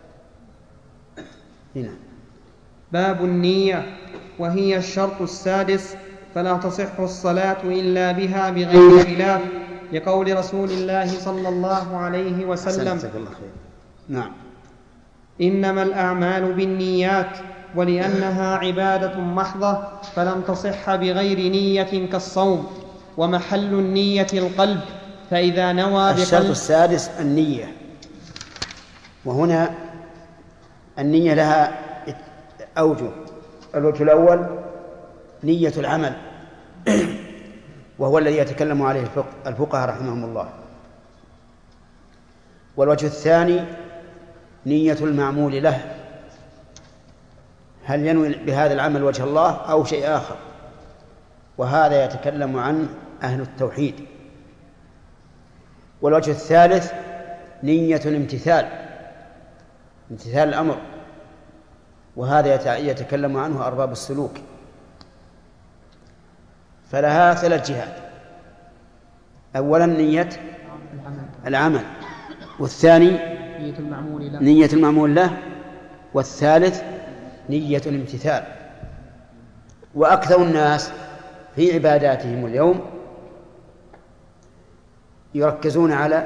هنا باب النية، وهي الشرط السادس، فلا تصح الصلاة إلا بها بغير خلاف، لقول رسول الله صلى الله عليه وسلم: نعم. إنما الأعمال بالنيات، ولأنها عبادة محضة فلم تصح بغير نية كالصوم. ومحل النية القلب، فإذا نوى الشرط السادس النية، وهنا النية لها أوجه. الوجه الأول نية العمل، وهو الذي يتكلم عليه الفقهاء رحمهم الله. والوجه الثاني نية المعمول له، هل ينوي بهذا العمل وجه الله أو شيء آخر، وهذا يتكلم عنه أهل التوحيد. والوجه الثالث نية الامتثال، امتثال الأمر، وهذا يتكلم عنه أرباب السلوك. فلها ثلاث جهات: أولا نية العمل، والثاني نية المعمول له، والثالث نية الامتثال. وأكثر الناس في عباداتهم اليوم يركزون على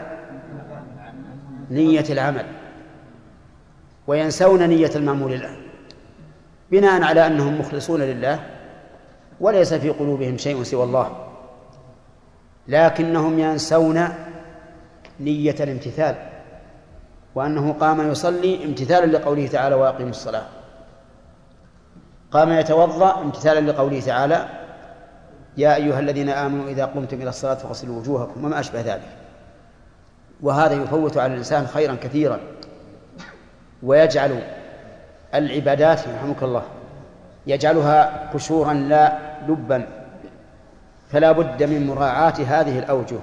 نية العمل وينسون نية المعمول له، بناء على أنهم مخلصون لله وليس في قلوبهم شيء سوى الله، لكنهم ينسون نية الامتثال، وأنه قام يصلي امتثالا لقوله تعالى: وأقيموا الصلاة. قام يتوضأ امتثالا لقوله تعالى: يا أيها الذين آمنوا إذا قمتم إلى الصلاة فاغسلوا وجوهكم، وما أشبه ذلك. وهذا يفوت على الإنسان خيرا كثيرا، ويجعل العبادات رحمك الله يجعلها قشورا لا لبا. فلا بد من مراعاة هذه الأوجه: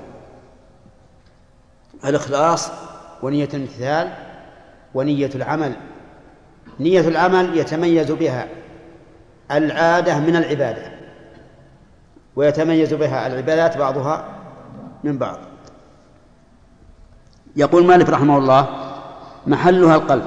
الإخلاص، ونية الامتثال، ونية العمل. نية العمل يتميز بها العادة من العبادة، ويتميز بها العبادات بعضها من بعض. يقول مالك رحمه الله: محلها القلب.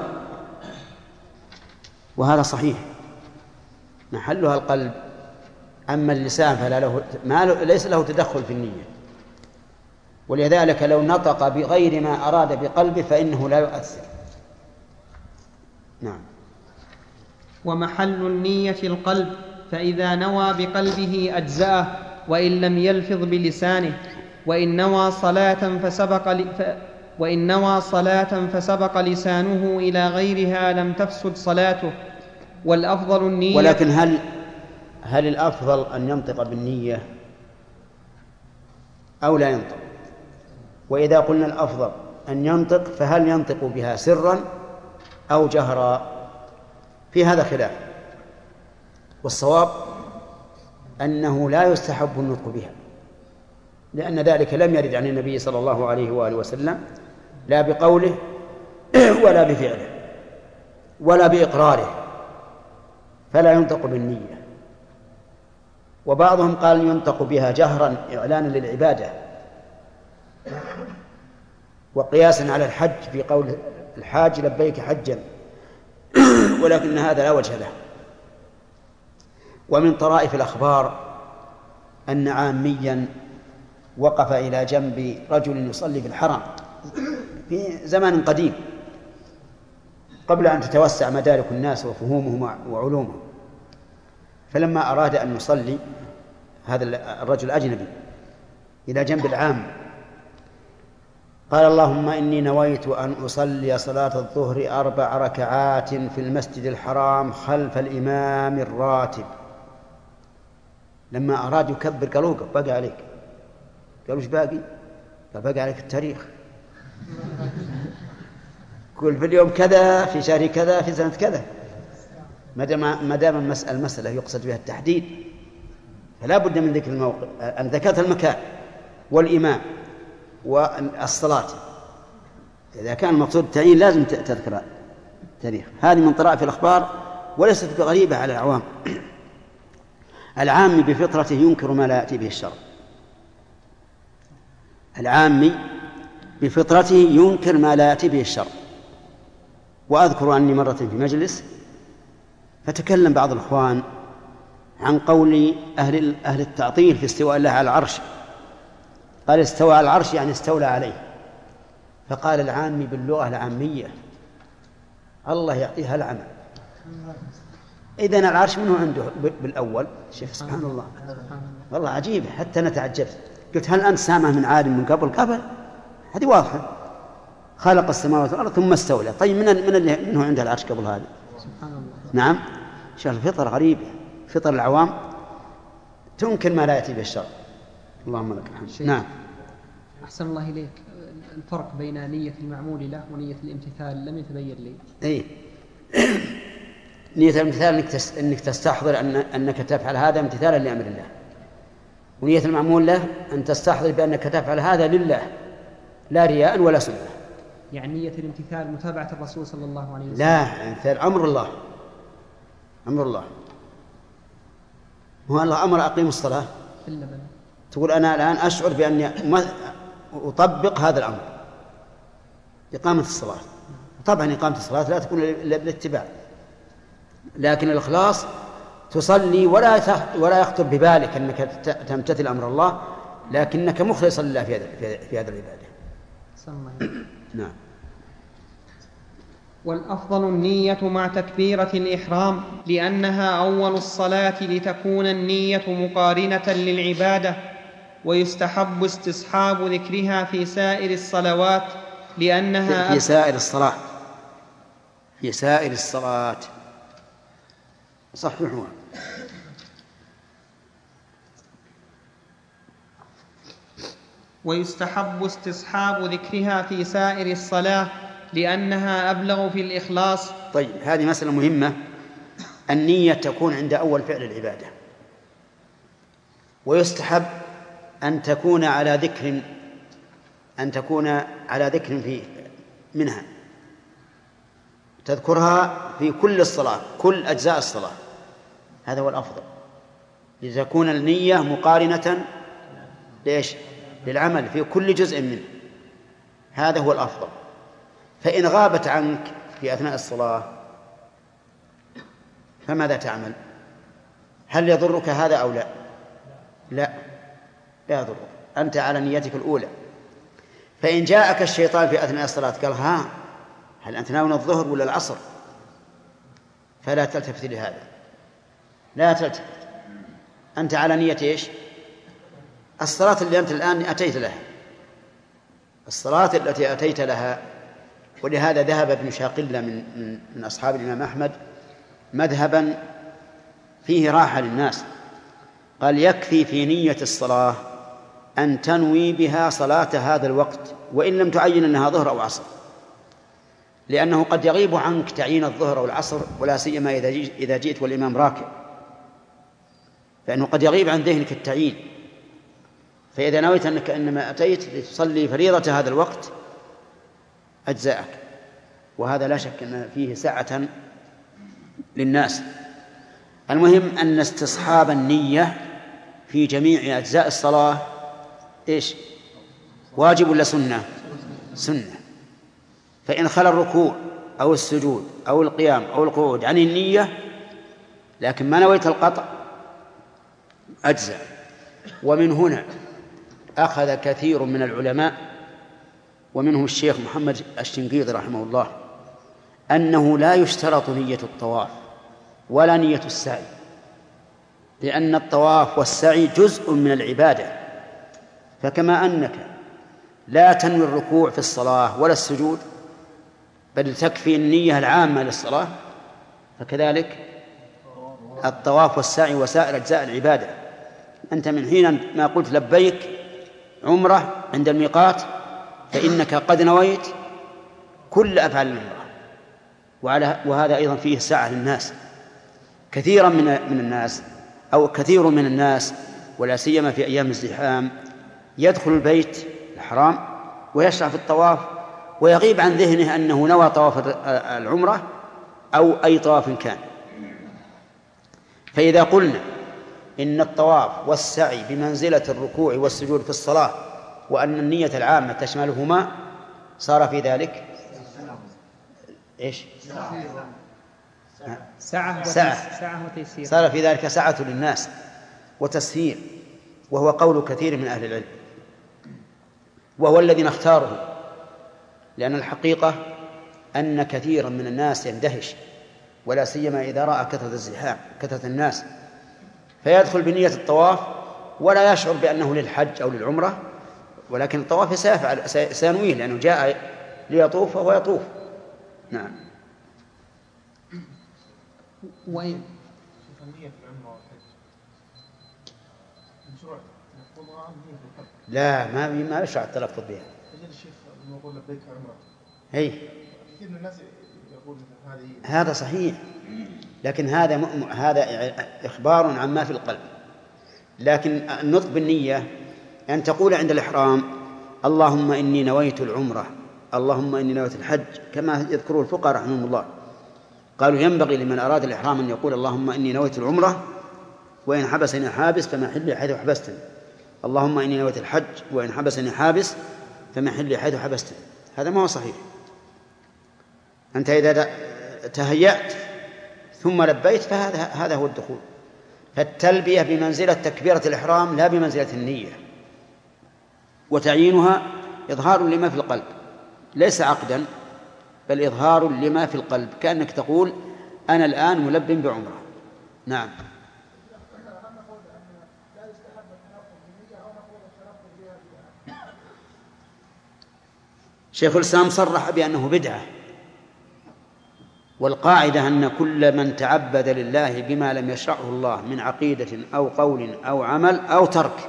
وهذا صحيح، محلها القلب. أما اللسان ليس له تدخل في النية، ولذلك لو نطق بغير ما أراد بقلبه فإنه لا يؤثر. نعم. ومحل النية القلب، فإذا نوى بقلبه أجزأه، وإن لم يلفظ بلسانه. وإن نوى صلاة فسبق لسانه إلى غيرها لم تفسد صلاته. والأفضل النية. ولكن هل الأفضل أن ينطق بالنية أو لا ينطق؟ وإذا قلنا الأفضل أن ينطق، فهل ينطق بها سرا أو جهرا؟ في هذا خلاف، والصواب أنه لا يستحب النطق بها، لأن ذلك لم يرد عن النبي صلى الله عليه وآله وسلم، لا بقوله ولا بفعله ولا بإقراره، فلا ينطق بالنية. وبعضهم قال ينطق بها جهرا إعلانا للعبادة، وقياسا على الحج في قول الحاج: لبيك حجا، ولكن هذا لا وجه له. ومن طرائف الأخبار أن عاميا وقف إلى جنب رجل يصلي في الحرم في زمان قديم، قبل أن تتوسع مدارك الناس وفهومهم وعلومهم، فلما أراد أن يصلي هذا الرجل الأجنبي إلى جنب العام قال: اللهم إني نويت أن أصلي صلاة الظهر 4 ركعات في المسجد الحرام خلف الإمام الراتب. لما أراد يكبر قالوا: بقى عليك. قالوا: ايش باقي؟ قال: باقي عليك التاريخ. كل في اليوم كذا، في شهر كذا، في سنة كذا. ما دام المسألة يقصد بها التحديد، فلا بد من ذكر الموقع، أن ذكرت المكان والإمام والصلاة. إذا كان المقصود التعيين لازم تذكر التاريخ. هذه من طرائف الأخبار وليست بغريبة على العوام. العامي بفطرته ينكر ما لا يأتي به الشرع. العامي بفطرته ينكر ما لا يأتي به الشرع. وأذكر أني مرة في مجلس فتكلم بعض الإخوان عن قول أهل التعطيل في استواء الله على العرش. قال استوى على العرش يعني استولى عليه. فقال العامي باللغة العامية الله يعطيها العمى. إذن العرش منه عنده بالأول. شوف سبحان الله، والله عجيب حتى أنا تعجبت. قلت هل أنت سامع من عالم من قبل؟ هذه واضحة. خلق السماوات والأرض ثم استولى. طيب منه عنده العرش قبل هذا؟ سبحان الله. نعم. شوف الفطر غريبة، فطر العوام تنكر ما لا يأتي به الشرع. اللهم لك الحمد. نعم. أحسن الله إليك. الفرق بين نية المعمول له ونية الامتثال لم يتبين لي. إيه. نية الامتثال أنك تستحضر أنك تفعل هذا امتثالا لأمر الله، ونية المعمول له أن تستحضر بأنك تفعل هذا لله لا رياء ولا سمعة. يعني نية الامتثال متابعة الرسول صلى الله عليه وسلم. لا، امتثال أمر الله. أمر الله. هو الله أمر أقيم الصلاة. تقول أنا الآن أشعر بأني أطبق هذا الأمر، إقامة الصلاة. طبعا إقامة الصلاة لا تكون إلا بالاتباع، لكن الإخلاص تصلي ولا يخطر ببالك أنك تمتثل أمر الله، لكنك مخلصا لله في هذه العبادة. نعم. والأفضل النية مع تكبيرة الإحرام لأنها أول الصلاة لتكون النية مقارنة للعبادة، ويستحب استصحاب ذكرها في سائر الصلوات لأنها في سائر الصلاة صحيحون. ويستحب استصحاب ذكرها في سائر الصلاة لأنها أبلغ في الإخلاص. طيب، هذه مسألة مهمة. النية تكون عند أول فعل العبادة، ويستحب أن تكون على ذكر في منها، تذكرها في كل الصلاة، كل أجزاء الصلاة. هذا هو الأفضل، لتكون النية مقارنة للعمل في كل جزء منه. هذا هو الأفضل. فإن غابت عنك في أثناء الصلاة فماذا تعمل؟ هل يضرك هذا أو لا؟ لا يضرك، أنت على نيتك الأولى. فإن جاءك الشيطان في أثناء الصلاة قال هل أنت ناوي الظهر ولا العصر؟ فلا تلتفت لهذا، لا تلتفت، أنت على نية الصلاة اللي أنت الآن أتيت لها، الصلاة التي أتيت لها. ولهذا ذهب ابن شاقلة من أصحاب الإمام أحمد مذهبا فيه راحة للناس. قال يكفي في نية الصلاة أن تنوي بها صلاة هذا الوقت، وإن لم تعين أنها ظهر أو عصر، لأنه قد يغيب عنك تعيين الظهر أو العصر، ولا سيما إذا جئت والإمام راكع، فإنه قد يغيب عن ذهنك التعيين. فإذا نويت أنك إنما أتيت لتصلي فريضة هذا الوقت أجزاءك، وهذا لا شك أن فيه سعة للناس. المهم أن استصحاب النية في جميع أجزاء الصلاة واجب ولا سنة؟ سنة. فإن خلا الركوع أو السجود أو القيام أو القعود عن النية لكن ما نويت القطع أجزاء. ومن هنا أخذ كثير من العلماء ومنهم الشيخ محمد الشنقيطي رحمه الله أنه لا يشترط نية الطواف ولا نية السعي، لأن الطواف والسعي جزء من العبادة. فكما أنك لا تنوي الركوع في الصلاة ولا السجود بل تكفي النية العامة للصلاة، فكذلك الطواف والسعي وسائر أجزاء العبادة. أنت من حين ما قلت لبيك عمرة عند الميقات فإنك قد نويت كل أفعال العمرة. وهذا أيضا فيه سعة للناس. كثير من الناس ولا سيما في أيام الزحام يدخل البيت الحرام ويشرع في الطواف ويغيب عن ذهنه أنه نوى طواف العمرة أو أي طواف كان. فإذا قلنا إن الطواف والسعي بمنزلة الركوع والسجود في الصلاة، وأن النية العامة تشملهما، صار في ذلك إيش؟ سعة وتيسير. صار في ذلك سعة للناس وتسهيل، وهو قول كثير من أهل العلم، وهو الذي نختاره، لأن الحقيقة أن كثيرا من الناس يندهش، ولا سيما إذا رأى كثرة الزحام كثرة الناس، فيدخل بنية الطواف ولا يشعر بأنه للحج أو للعمرة، ولكن الطواف سينويه لأنه جاء ليطوف وهو يطوف. نعم. وين النية في العمرة والحج مشروع نقولها النية في الحج؟ لا، ما يشرع التلفظ بها. أجل الشيخ نقول لبيك عمرة. هي كثير من الناس يقول هذا صحيح، لكن هذا إخبار عن ما في القلب. لكن النطق بالنية أن تقول عند الإحرام اللهم إني نويت العمرة، اللهم إني نويت الحج، كما يذكره الفقهاء رحمهم الله. قالوا ينبغي لمن أراد الإحرام أن يقول اللهم إني نويت العمرة وإن حبسني حابس فمحلي حيث حبستني، اللهم إني نويت الحج وإن حبسني حابس فمحلي حيث حبستني. هذا ما هو صحيح. أنت إذا تهيأت ثم لبيت فهذا هو الدخول. فالتلبية بمنزلة تكبيرة الإحرام لا بمنزلة النية، وتعيينها إظهار لما في القلب ليس عقدا، بل إظهار لما في القلب، كأنك تقول أنا الآن ملب بعمرة. نعم. شيخ الإسلام صرح بأنه بدعة، والقاعدة أن كل من تعبد لله بما لم يشرعه الله من عقيدة أو قول أو عمل أو ترك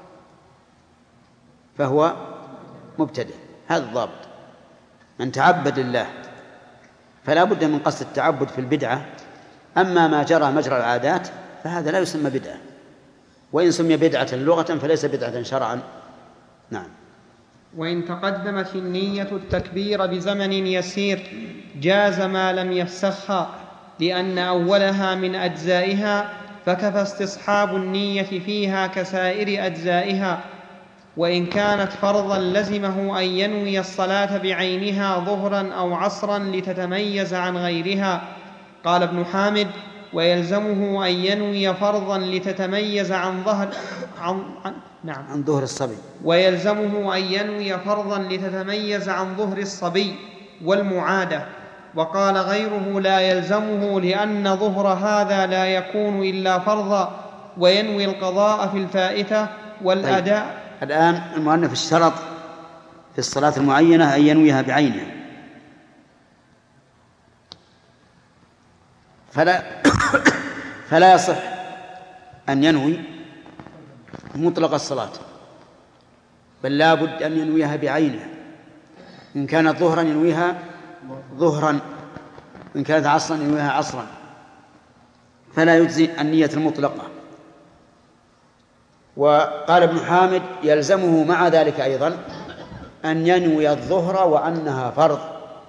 فهو مبتدع. هذا الضابط. من تعبد لله فلا بد من قصد التعبد في البدعة. أما ما جرى مجرى العادات فهذا لا يسمى بدعة، وإن سمي بدعة لغة فليس بدعة شرعا. نعم. وإن تقدمت النية التكبير بزمن يسير جاز ما لم يفسخها، لأن أولها من أجزائها، فكفى استصحاب النية فيها كسائر أجزائها. وإن كانت فرضا لزمه أن ينوي الصلاة بعينها ظهرا أو عصرا لتتميز عن غيرها. قال ابن حامد: ويلزمه أن ينوي فرضا لتتميز عن ظهر الصبي، ويلزمه أن ينوي فرضا لتتميز عن ظهر الصبي والمعادة. وقال غيره: لا يلزمه، لأن ظهر هذا لا يكون إلا فرضا، وينوي القضاء في الفائتة والأداء. طيب. الآن المؤلف اشترط في الصلاة المعينة أن ينويها بعينها، فلا يصح أن ينوي مطلق الصلاة، بل لا بد أن ينويها بعينها. إن كانت ظهرا ينويها ظهرا، إن كانت عصرا ينويها عصرا، فلا يجزي النية المطلقة. وقال ابن حامد: يلزمه مع ذلك أيضا أن ينوي الظهر وأنها فرض.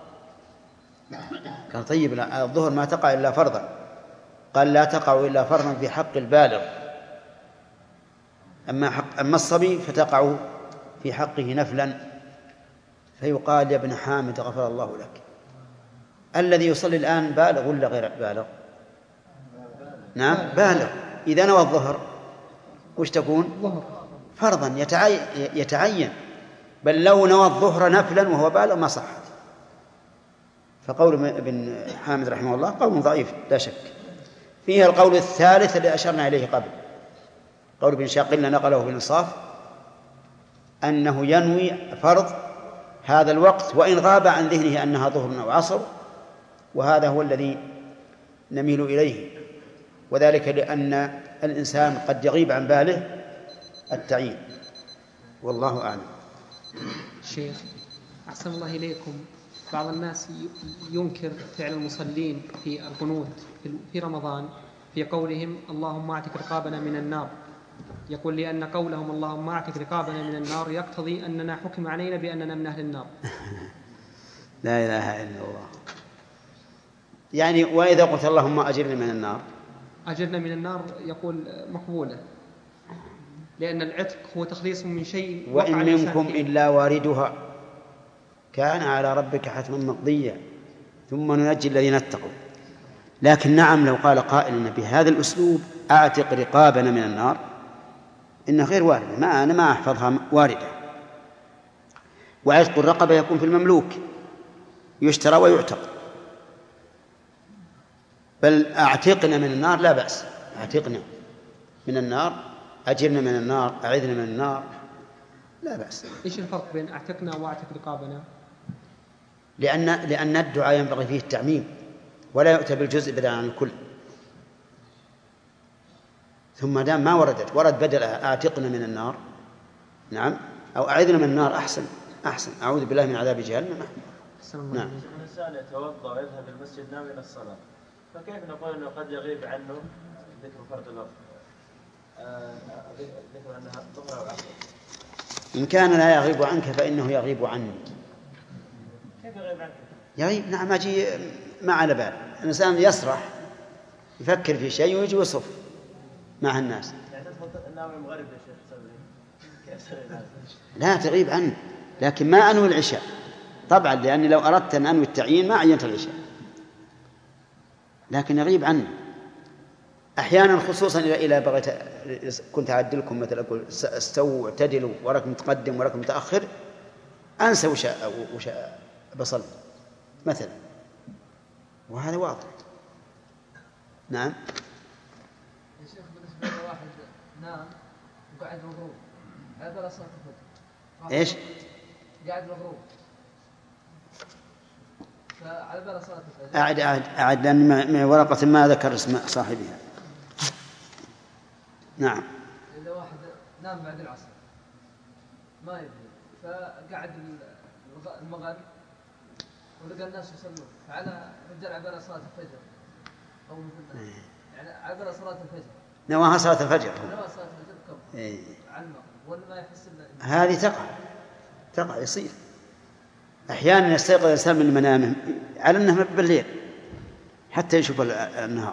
قال: طيب، لا، الظهر ما تقع إلا فرضا. قال: لا تقع إلا فرضا في حق البالغ، أما الصبي فتقع في حقه نفلا. فيقال: يا ابن حامد غفر الله لك، الذي يصلي الآن بالغ ولا غير بالغ؟ نعم، بالغ. إذا نوى الظهر وش تكون؟ فرضا يتعين. بل لو نوى الظهر نفلا وهو بالغ ما صحت. فقول ابن حامد رحمه الله قول ضعيف لا شك. فيه القول الثالث الذي أشرنا إليه قبل، قول ابن شاقل نقله في الإنصاف، أنه ينوي فرض هذا الوقت وإن غاب عن ذهنه أنها ظهر أو عصر، وهذا هو الذي نميل إليه، وذلك لأن الإنسان قد يغيب عن باله التعيين، والله أعلم. شيخ أحسن الله إليكم، بعض الناس ينكر فعل المصلين في القنوت في رمضان في قولهم اللهم اعتق رقابنا من النار، يقول لأن قولهم اللهم اعتق رقابنا من النار يقتضي أننا حكم علينا بأننا من أهل النار. لا إله إلا الله. يعني وإذا قلت اللهم أجرني من النار أجرنا من النار يقول مقبولة، لأن العتق هو تخليص من شيء وإن منكم إلا واردها كان على ربك حتما مقضيا ثم ننجي الذين اتقوا. لكن نعم لو قال قائل بهذا الأسلوب أعتق رقابنا من النار إنها غير واردة، أنا ما أحفظها واردة. وعتق الرقبة يكون في المملوك، يشترى ويعتق. بل أعتقنا من النار لا بأس، أعتقنا من النار، أجرنا من النار، أعذنا من النار، لا بأس. إيش الفرق بين أعتقنا وأعتق رقابنا؟ لأن الدعاء ينبغي فيه التعميم ولا يؤتى بالجزء بدلا عن الكل. ثم دام ما ورد بدلها أعتقنا من النار، نعم، أو أعذنا من النار، أحسن أعوذ بالله من عذاب جهنم. نعم. الإنسان يتوضأ ويذهب المسجد ناوي إلى الصلاة، فكيف نقول أنه قد يغيب عنه ذكر فرض الوقت، ذكر أنها ظهر أو عصر؟ إن كان لا يغيب عنك فإنه يغيب عني. كيف يغيب عنك؟ يغيب، نعم، أجي ما على بال. الإنسان يسرح يفكر في شيء ويجي وصف مع الناس. يعني تدخل ناوي المغرب يا شيخ صبري؟ لا تغيب عني، لكن ما أنوي العشاء طبعا، لأني لو أردت أن أنوي التعيين ما عينت العشاء، لكن يغيب عني أحيانا، خصوصا إلى بغيت كنت أعدلكم مثلا أقول استووا واعتدلوا وركم متقدم وركم متأخر، أنسى وش بصلي مثلا، وهذا واضح. نعم. يا شيخ بالنسبة لواحد نام وقاعد مغروب على بال صلاة الفجر. إيش؟ قاعد مغروب فعلى بال صلاة الفجر. أعد لأن من ورقة ما ذكر اسم صاحبها. نعم. إذا واحد نام بعد العصر ما يدري، فقعد المغرب ولقى الناس يصلون، فعلى رجال على بال صلاة الفجر أو مثل يعني على بال صلاة الفجر، نواها صلاة الفجر، نواها صلاة الفجر كم على المغرب، ولا ما يحس هذه تقع يصير. أحيانا يستيقظ الإنسان من منامه على أنه بالليل حتى يشوف النهار.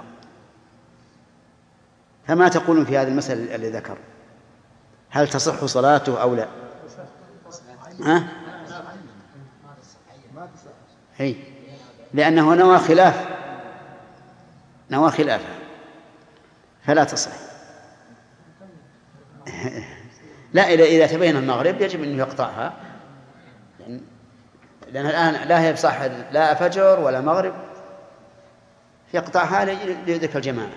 فما تقولون في هذه المسألة اللي ذكر؟ هل تصح صلاته أو لا؟ ها؟ هي لأنه نوى خلافه فلا تصح. لا، إذا تبين المغرب يجب أن يقطعها، لأن الآن لا هي بصح لا فجر ولا مغرب، يقطعها لذكر الجماعة.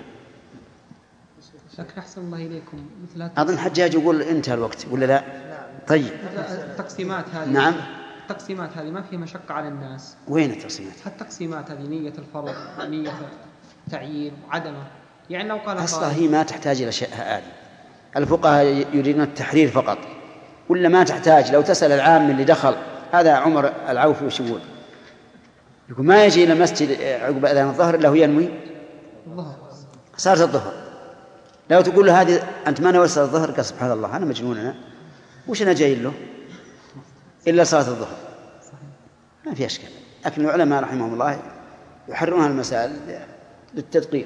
لكن أحسن الله إليكم مثل أظن حجاج يقول انتهى الوقت ولا لا؟ طيب. التقسيمات هذه. نعم. التقسيمات هذه ما فيها مشقة على الناس. وين التقسيمات؟ التقسيمات هذه نية الفرض، نية التعيين، عدمه. يعني لو قال أصلا هي ما تحتاج إلى شيء آلي. الفقهاء يريدون التحرير فقط، ولا ما تحتاج. لو تسأل العام اللي دخل هذا عمر العوفي وشبول يقول ما يجي إلى المسجد عقب أذان الظهر إلا هو ينوي صارت الظهر. لو تقول له هذه أنت ما نويت صلاة الظهر، قال سبحان الله أنا مجنون، أنا وش أنا جاي له إلا صلاة الظهر، ما في أشكال. لكن العلماء رحمهم الله يحررون المسائل للتدقيق.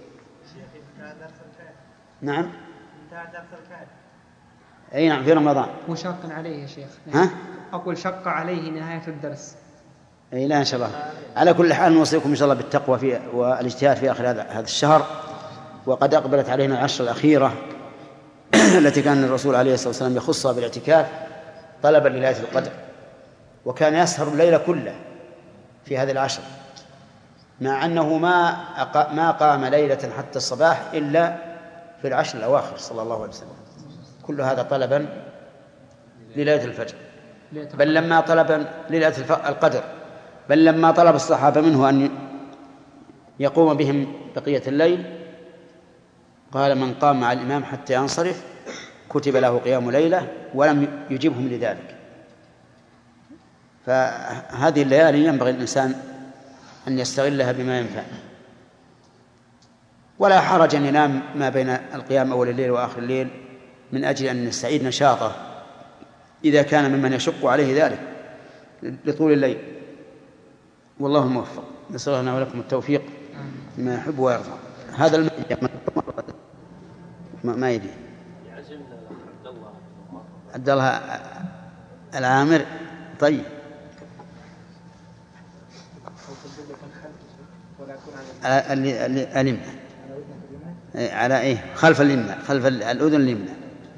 نعم. أي نعم، في رمضان. وشاق عليه يا شيخ. ها؟ أقول شق عليه نهاية الدرس. أي لا إن شاء الله. على كل حال نوصيكم إن شاء الله بالتقوى والاجتهاد في آخر هذا الشهر. وقد أقبلت علينا العشر الأخيرة التي كان الرسول عليه الصلاة والسلام يخصها بالاعتكاف طلبا لليلة القدر، وكان يسهر الليل كله في هذه العشر، مع أنه ما قام ليلة حتى الصباح إلا في العشر الأواخر صلى الله عليه وسلم. كل هذا طلبا لليلة الفجر، بل لما طلب ليلة القدر، بل لما طلب الصحابة منه أن يقوم بهم بقية الليل قال من قام مع الإمام حتى ينصرف كتب له قيام ليلة، ولم يجبهم لذلك. فهذه الليالي ينبغي الإنسان أن يستغلها بما ينفع، ولا حرج أن ينام ما بين القيام أول الليل وآخر الليل من أجل أن يستعيد نشاطه إذا كان ممن يشق عليه ذلك لطول الليل. والله موفق. نسأل الله لنا ولكم التوفيق ما يحب ويرضى. هذا ما يدري. يعزمنا عبد الله العامر. طيب اليمنى على ايه؟ خلف اليمنى، خلف الأذن اليمنى.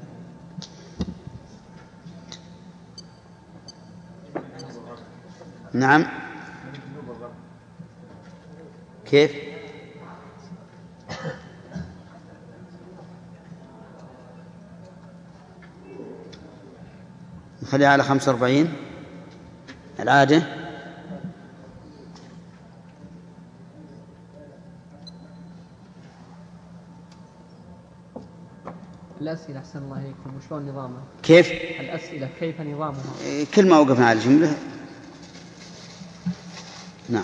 نعم. كيف؟ نخليها على 45 العادة. الأسئلة أحسن الله إليكم وشلون نظامها؟ كيف؟ الأسئلة كيف نظامها؟ كل ما وقفنا على الجملة. نعم.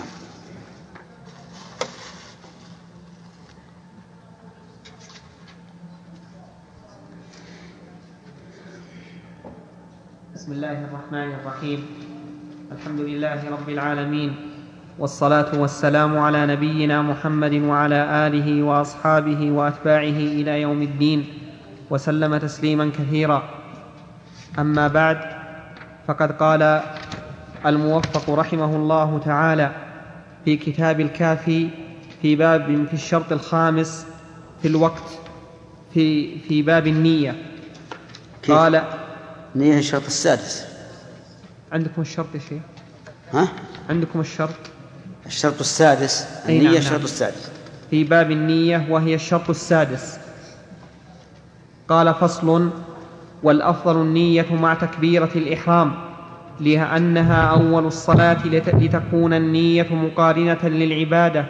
بسم الله الرحمن الرحيم. الحمد لله رب العالمين، والصلاة والسلام على نبينا محمد وعلى آله وأصحابه وأتباعه إلى يوم الدين، وسلم تسليما كثيرا. أما بعد، فقد قال الموفق رحمه الله تعالى في كتاب الكافي في باب في الشرط الخامس في الوقت في باب النية. قال نية الشرط السادس. عندكم الشرط يا شيخ؟ ها؟ عندكم الشرط السادس. النية نعم. الشرط السادس في باب النية وهي الشرط السادس. قال: فصل: والأفضل النية مع تكبيرة الإحرام، لأنها أول الصلاة لتكون النية مقارنة للعبادة.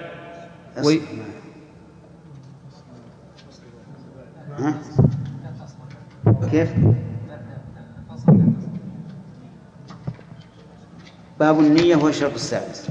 كيف؟ باب النية هو الشرط السادس.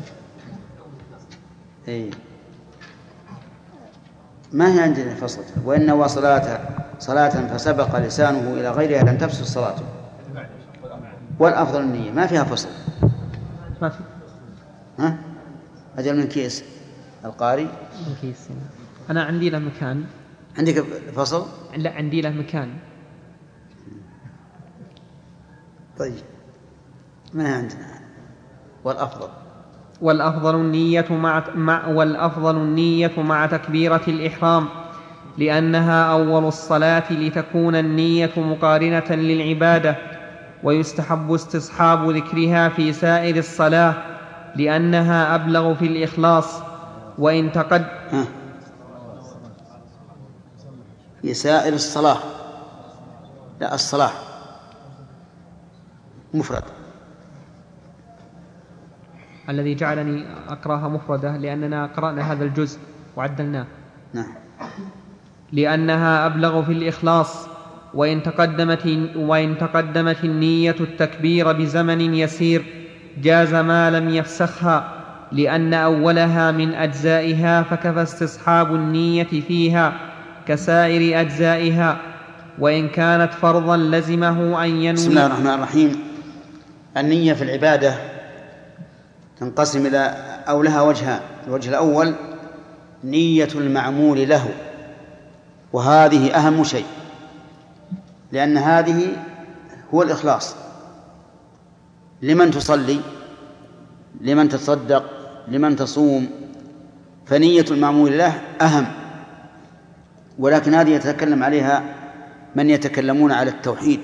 ما هي عندنا فصل. وإن صلاة فسبق لسانه إلى غيرها لم تفسد صلاته. والأفضل النية ما فيها فصل. ما في. ها؟ أجل من كيس القاري. من كيس. أنا عندي له مكان. عندك فصل؟ لا، عندي له مكان. طيب ما هي عندنا. والأفضل النية مع تكبيرة الإحرام، لأنها أول الصلاة لتكون النية مقارنة للعبادة. ويستحب استصحاب ذكرها في سائر الصلاة، لأنها أبلغ في الإخلاص. وإن في سائر الصلاة. لا، الصلاة مفرد. الذي جعلني أقرأها مفردة لأننا قرأنا هذا الجزء وعدلناه. نعم. لأنها أبلغ في الإخلاص. وإن تقدمت النية التكبير بزمن يسير جاز ما لم يفسخها، لأن أولها من أجزائها، فكفى استصحاب النية فيها كسائر أجزائها. وإن كانت فرضا لزمه أن ينوي. بسم الله الرحمن الرحيم. النية في العبادة تنقسم إلى أو لها وجهان. الوجه الأول نية المعمول له، وهذه أهم شيء، لأن هذه هو الإخلاص. لمن تصلي، لمن تصدق، لمن تصوم، فنية المعمول له أهم. ولكن هذه يتكلم عليها من يتكلمون على التوحيد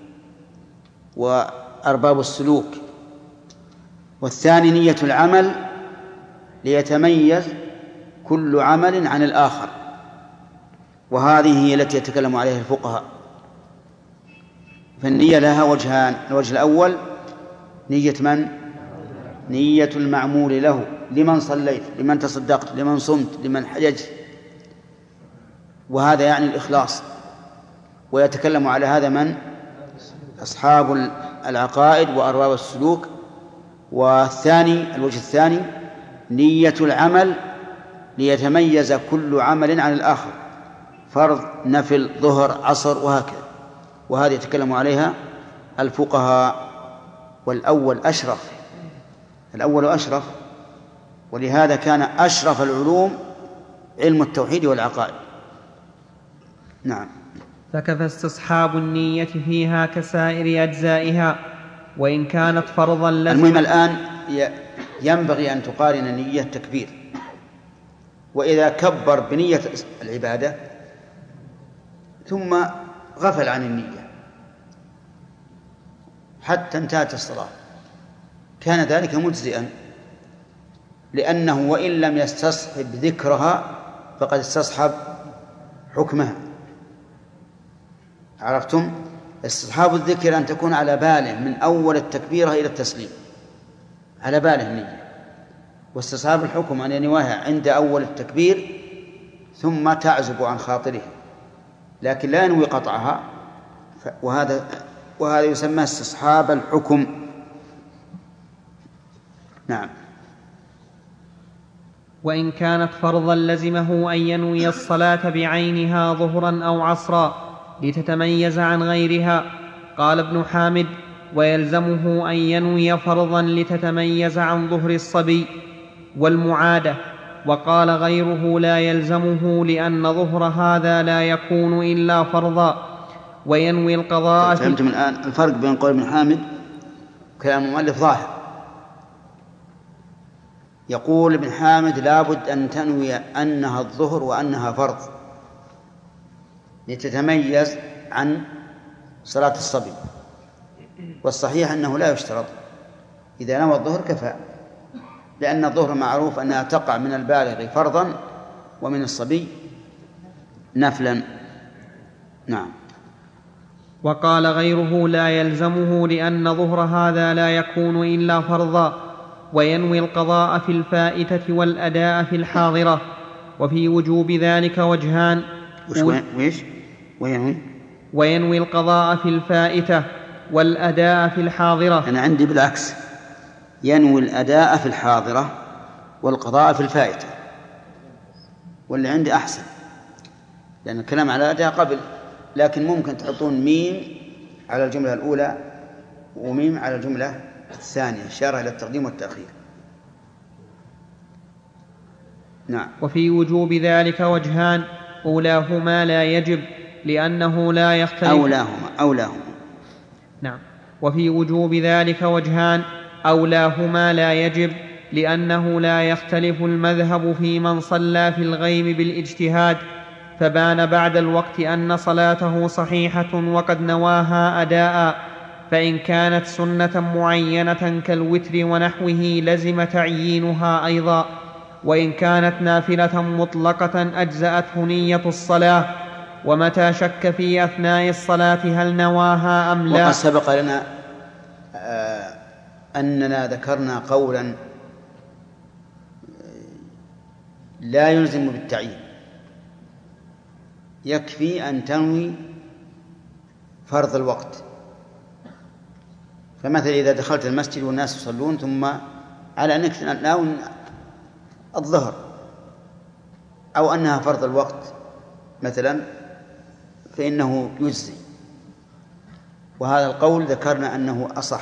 وأرباب السلوك. والثاني نية العمل، ليتميز كل عمل عن الآخر، وهذه هي التي يتكلم عليها الفقهاء. فالنية لها وجهان. الوجه الأول نية من؟ نية المعمول له، لمن صليت، لمن تصدقت، لمن صمت، لمن حججت، وهذا يعني الإخلاص. ويتكلم على هذا من؟ أصحاب العقائد وأرباب السلوك. والثاني الوجه الثاني نية العمل، ليتميز كل عمل عن الآخر، فرض، نفل، ظهر، عصر، وهكذا. وهذه يتكلم عليها الفقهاء. والأول أشرف، الأول أشرف، ولهذا كان أشرف العلوم علم التوحيد والعقائد. نعم. فكفى استصحاب النية فيها كسائر أجزائها، وإن كانت فرضا المهم الآن ينبغي أن تقارن نية التكبير، وإذا كبر بنية العبادة ثم غفل عن النية حتى انتهت الصلاة كان ذلك مجزئا، لأنه وإن لم يستصحب ذكرها فقد استصحب حكمها. عرفتم؟ استصحاب الذكر أن تكون على باله من أول التكبيرة إلى التسليم، على باله النية. واستصحاب الحكم أن ينويها عند أول التكبير ثم تعزب عن خاطره، لكن لا ينوي قطعها، وهذا يسمى استصحاب الحكم. نعم. وإن كانت فرضا لزمه أن ينوي الصلاة بعينها ظهرا أو عصرا لتتميز عن غيرها. قال ابن حامد: ويلزمه أن ينوي فرضا لتتميز عن ظهر الصبي والمعادة. وقال غيره: لا يلزمه، لأن ظهر هذا لا يكون إلا فرضا، وينوي القضاء. فهمتم الآن الفرق بين قول ابن حامد وكلام المؤلف ظاهر. يقول ابن حامد: لابد أن تنوي أنها الظهر وأنها فرض لتتميز عن صلاة الصبي، والصحيح أنه لا يشترط، إذا نوى الظهر كفى، لأن الظهر معروف أنها تقع من البالغ فرضا ومن الصبي نفلا. نعم. وقال غيره: لا يلزمه، لأن ظهر هذا لا يكون إلا فرضا، وينوي القضاء في الفائتة والأداء في الحاضرة. وفي وجوب ذلك وجهان. وينوي القضاء في الفائتة والأداء في الحاضرة. أنا عندي بالعكس، ينوي الأداء في الحاضرة والقضاء في الفائتة، واللي عندي أحسن، لأن الكلام على الأداء قبل، لكن ممكن تحطون ميم على الجملة الأولى وميم على الجملة الثانية، إشارة إلى التقديم والتأخير. نعم. وفي وجوب ذلك وجهان: أولاهما لا يجب لأنه لا يختلف. أولاهما. نعم. وفي وجوب ذلك وجهان: أولاهما لا يجب لأنه لا يختلف المذهب في من صلى في الغيب بالاجتهاد فبان بعد الوقت أن صلاته صحيحة وقد نواها أداء، فإن كانت سنة معينة كالوتر ونحوه لزم تعيينها أيضا، وإن كانت نافلة مطلقة أجزأته نية الصلاة. ومتى شك في أثناء الصلاة هل نواها أم لا. وقد سبق لنا أننا ذكرنا قولا لا يلزم بالتعيين، يكفي أن تنوي فرض الوقت. فمثلا إذا دخلت المسجد والناس يصلون ثم على أنك تناول الظهر أو أنها فرض الوقت مثلا، فإنه يجزي. وهذا القول ذكرنا أنه أصح،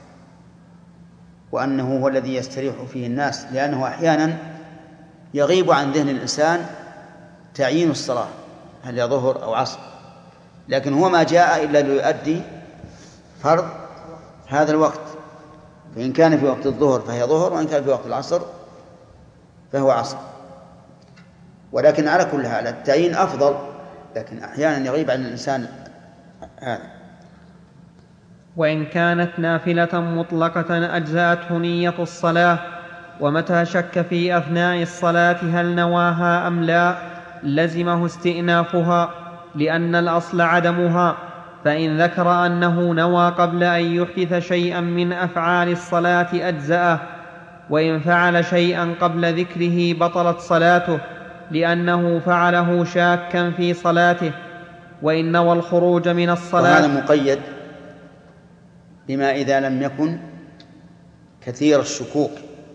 وأنه هو الذي يستريح فيه الناس، لأنه أحيانا يغيب عن ذهن الإنسان تعيين الصلاة هل هي ظهر أو عصر، لكن هو ما جاء إلا ليؤدي فرض هذا الوقت، فإن كان في وقت الظهر فهي ظهر، وإن كان في وقت العصر فهو عصر. ولكن على كل حال التعيين أفضل، لكن أحيانا يغيب عن الإنسان هذا. وإن كانت نافلة مطلقة أجزأته نية الصلاة. ومتى شك في أثناء الصلاة هل نواها أم لا لزمه استئنافها، لأن الأصل عدمها، فإن ذكر أنه نوى قبل أن يحدث شيئا من أفعال الصلاة أجزأه، وإن فعل شيئا قبل ذكره بطلت صلاته، لأنه فعله شاكا في صلاته. وإن نوى الخروج من الصلاة. وهذا مقيد بما إذا لم يكن كثير الشكوك،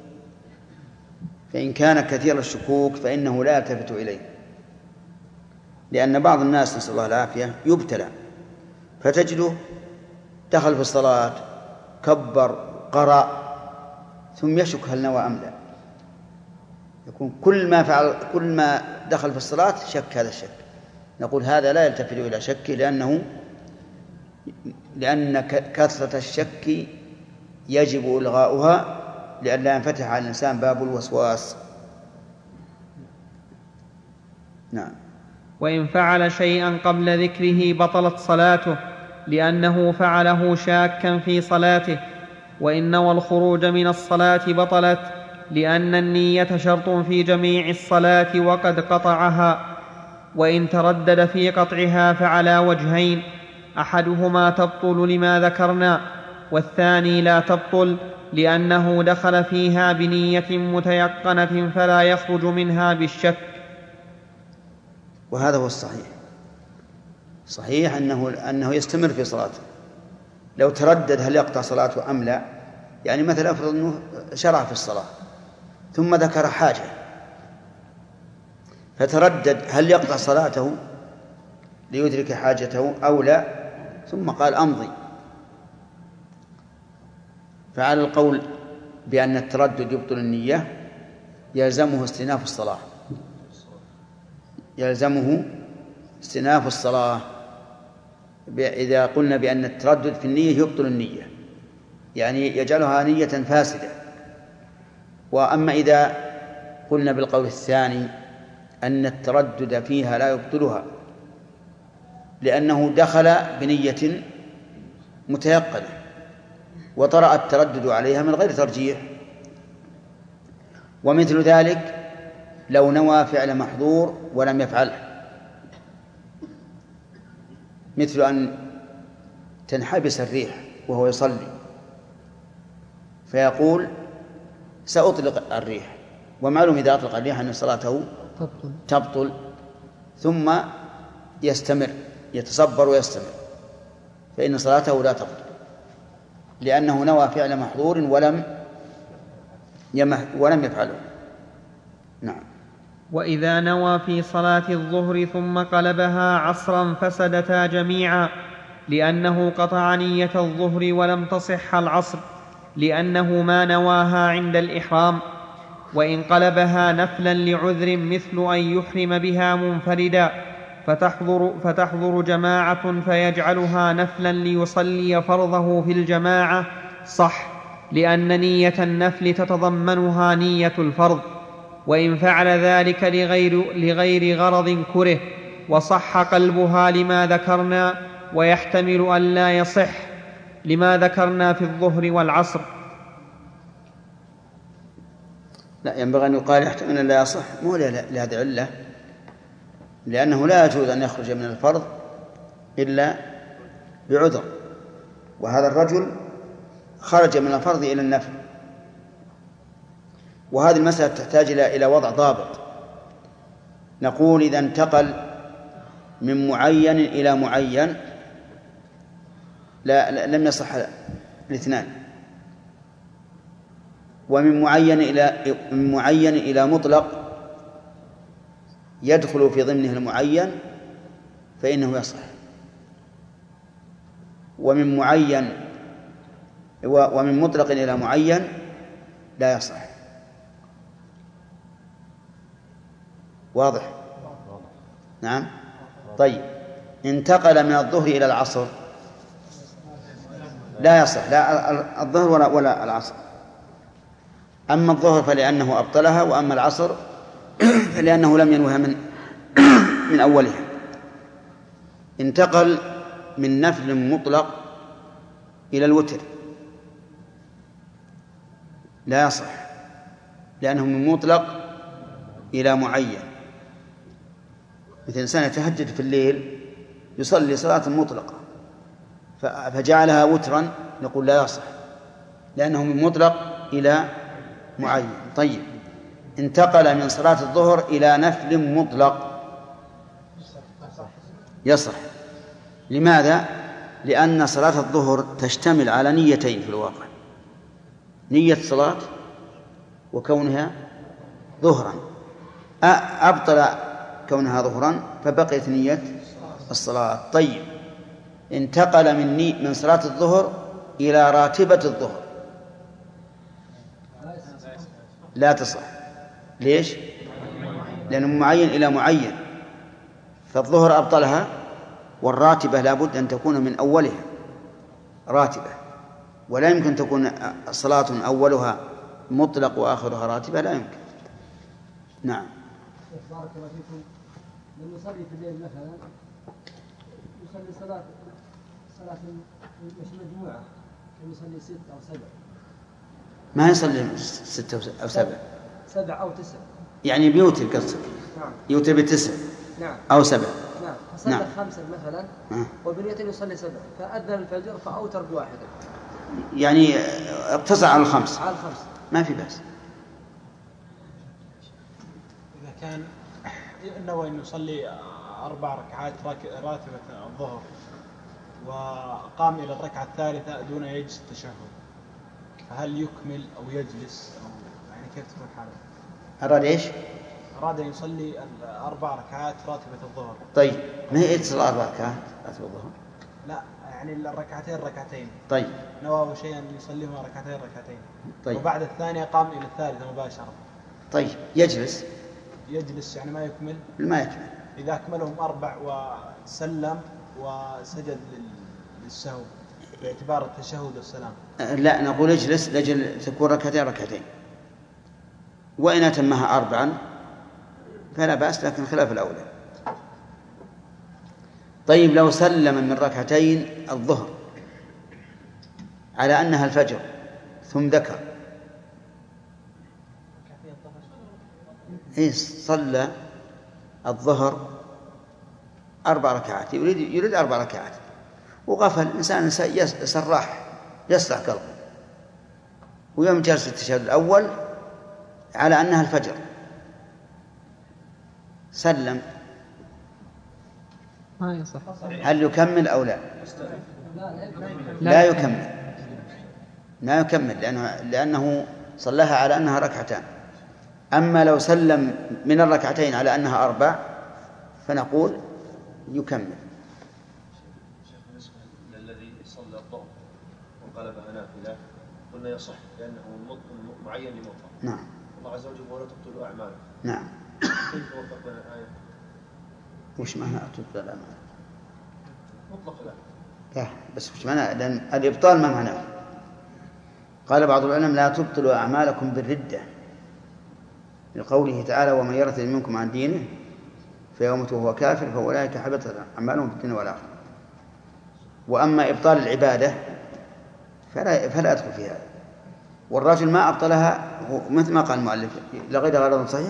فإن كان كثير الشكوك فإنه لا يلتفت إليه، لأن بعض الناس نسأل الله العافية يبتلى، فتجده دخل في الصلاة كبر قرأ ثم يشك هل نوى أم لا، يكون كل ما دخل في الصلاة شك هذا الشك، نقول هذا لا يلتفت إلى شكه لأن كثرة الشك يجب إلغاؤها لئلا ينفتح على الإنسان باب الوسواس. نعم. وإن فعل شيئا قبل ذكره بطلت صلاته لأنه فعله شاكا في صلاته، وإن نوى الخروج من الصلاة بطلت لأن النية شرط في جميع الصلاة وقد قطعها. وإن تردد في قطعها فعلى وجهين، أحدهما تبطل لما ذكرنا، والثاني لا تبطل لأنه دخل فيها بنية متيقنة فلا يخرج منها بالشك. وهذا هو الصحيح. صحيح أنه يستمر في صلاته. لو تردد هل يقطع صلاته أم لا، يعني مثلا أفرض أنه شرع في الصلاة ثم ذكر حاجة فتردد هل يقطع صلاته ليدرك حاجته أو لا، ثم قال أمضي، فعلى القول بأن التردد يبطل النية يلزمه استئناف الصلاة، يلزمه استئناف الصلاة إذا قلنا بأن التردد في النية يبطل النية، يعني يجعلها نية فاسدة. وأما إذا قلنا بالقول الثاني أن التردد فيها لا يبطلها لأنه دخل بنية متيقنة وطرأ التردد عليها من غير ترجيح. ومثل ذلك لو نوى فعل محظور ولم يفعله، مثل أن تنحبس الريح وهو يصلي فيقول سأطلق الريح، ومعلوم إذا أطلق الريح أن صلاته تبطل، ثم يستمر يتصبر ويستمر، فإن صلاته لا تبطل لأنه نوى فعل محظور ولم يفعله. نعم. وإذا نوى في صلاة الظهر ثم قلبها عصرا فسدتا جميعا، لأنه قطع نية الظهر ولم تصح العصر لأنه ما نواها عند الإحرام. وإن قلبها نفلا لعذر مثل أن يحرم بها منفردا فتحضر جماعة فيجعلها نفلا ليصلي فرضه في الجماعة صح، لأن نية النفل تتضمنها نية الفرض. وإن فعل ذلك لغير غرض كره وصح قلبها لما ذكرنا، ويحتمل أن لا يصح لما ذكرنا في الظهر والعصر. لا، ينبغي أن يقال يحتمل أن لا يصح، مو لهذه العلة، لأنه لا يجوز أن يخرج من الفرض إلا بعذر، وهذا الرجل خرج من الفرض إلى النفل. وهذه المسألة تحتاج إلى وضع ضابط. نقول إذا انتقل من معين إلى معين لم يصح الاثنان، ومن معين إلى مطلق يدخل في ضمنه المعين فإنه يصح، ومن مطلق إلى معين لا يصح. واضح؟ نعم. طيب، انتقل من الظهر إلى العصر لا يصح، لا الظهر ولا العصر. أما الظهر فلأنه أبطلها، وأما العصر فلأنه لم ينوها من أولها. انتقل من نفل مطلق إلى الوتر لا يصح، لأنه من مطلق إلى معين. مثل إنسان يتهجد في الليل يصلي صلاة مطلقة فجعلها وترا، نقول لا يصح لأنه من مطلق إلى معين. طيب، انتقل من صلاة الظهر إلى نفل مطلق يصح. لماذا؟ لأن صلاة الظهر تشتمل على نيتين في الواقع، نية صلاة وكونها ظهرا، أبطل كونها ظهرا فبقيت نية الصلاة. طيب، انتقل من صلاة الظهر إلى راتبة الظهر لا تصح. ليش؟ لأنه معين إلى معين، فالظهر أبطلها، والراتبة لا بد أن تكون من أولها راتبة، ولا يمكن تكون صلاة أولها مطلق وآخرها راتبة، لا يمكن. نعم. بارك الله فيكم. من يصلي في الليل مثلا يصلي صلاة مش مجموعة، يصلي 6 أو 7. ما يصلي 6 أو 7. 7 أو 9. يعني بيوتر قصدك؟ نعم. يوتر ب9 نعم. أو 7. نعم. فصلى نعم. 5 مثلا وبنية يصلي 7، فأذن الفجر فأوتر بواحدة. يعني اقتصر على 5. على 5. ما في بأس. إذا كان نوى أن يصلي 4 ركعات راتبة الظهر وقام إلى الركعة الثالثة دون يجلس التشهد، فهل يكمل أو يجلس أو يعني كيف تكون حاله؟ أراد إيش؟ أراد أن يصلي 4 ركعات راتبة الظهر. طيب ما هي تصلي 4 ركعات راتبة الظهر؟ لا يعني ركعتين. طيب. نوى شيئا يصليهما ركعتين. طيب. وبعد الثانية قام إلى الثالثة مباشرة. طيب يجلس يعني ما يكمل؟ ما يكمل. إذا أكملهم 4 وسلم وسجد للسهو باعتبار التشهد والسلام. لا، نقول اجلس لأجل تكون ركعتين، وإن أتمها 4 فلا بأس، لكن خلاف الأولى. طيب لو سلم من ركعتين الظهر على أنها الفجر ثم ذكر صلى الظهر 4 ركعات، يريد 4 ركعات، وغفل الإنسان سراح يصلح قلبه، ويوم جلس التشهد الأول على أنها الفجر سلم، ما يصح. هل يكمل أو لا؟ لا يكمل لأنه صلىها على أنها ركعتان. أما لو سلم من الركعتين على أنها 4 فنقول يكمل. الذي صلى الظهر وقلبها نافلة قلنا يصح لأنه معين لمطلق. نعم. الله عز وجل ولا تبطلوا أعمالكم. نعم. كيف وفق بين الآية؟ وش معنى تبطل الأعمال؟ مطلق لا. لا بس وش معنى؟ لأن الإبطال ما معناه. قال بعض العلماء لا تبطلوا أعمالكم بالردة، لقوله تعالى ومن يرتد منكم عن دينه فيموت وهو كافر فأولئك حبطت أعمالهم في الدنيا والآخرة. وأما إبطال العبادة فلا أدخل في هذا. والرجل ما أبطلها مثل ما قال المؤلف لغير غرض صحيح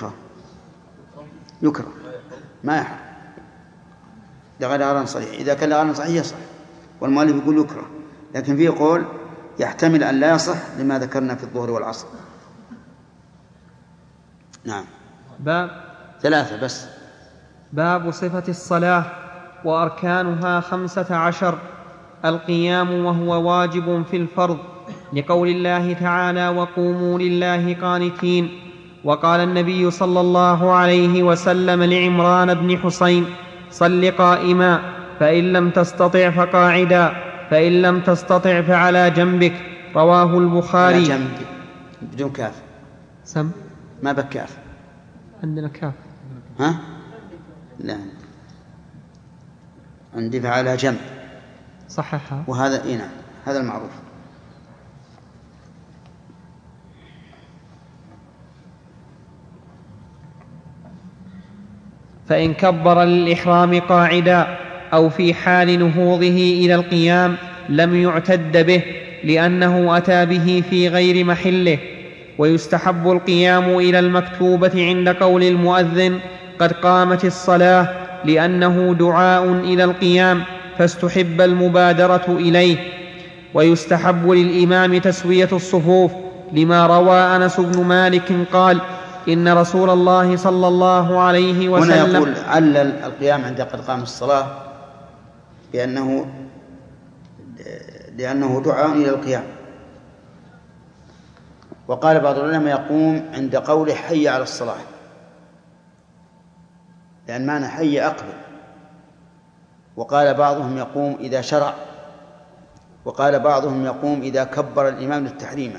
يكره ما يحرم لغير غرض صحيح. إذا كان لغرض صحيح يصح، والمؤلف يقول يكره، لكن فيه قول يحتمل أن لا يصح لما ذكرنا في الظهر والعصر. نعم. باب 3 بس. باب صفة الصلاة وأركانها 15. القيام وهو واجب في الفرض لقول الله تعالى وقوموا لله قانتين. وقال النبي صلى الله عليه وسلم لعمران بن حسين صل قائما فإن لم تستطع فقاعدا فإن لم تستطع فعلى جنبك. رواه البخاري. على جنبك بدون كاف. سم ما بكاف عندنا كاف. ها لا عندي فعلى جنب صححها. وهذا نعم هذا المعروف. فإن كبر للإحرام قاعدا أو في حال نهوضه إلى القيام لم يعتد به لأنه أتى به في غير محله. ويستحب القيام إلى المكتوبة عند قول المؤذن قد قامت الصلاة لأنه دعاء إلى القيام فاستحب المبادرة إليه. ويستحب للإمام تسوية الصفوف لما روى أنس بن مالك قال إن رسول الله صلى الله عليه وسلم هنا يقول علل القيام عند قد قام الصلاة لأنه دعاء إلى القيام. وقال بعض العلماء يقوم عند قوله حي على الصلاة، لأن معنى حي أقبل. وقال بعضهم يقوم إذا شرع، وقال بعضهم يقوم إذا كبر الإمام للتحريمة.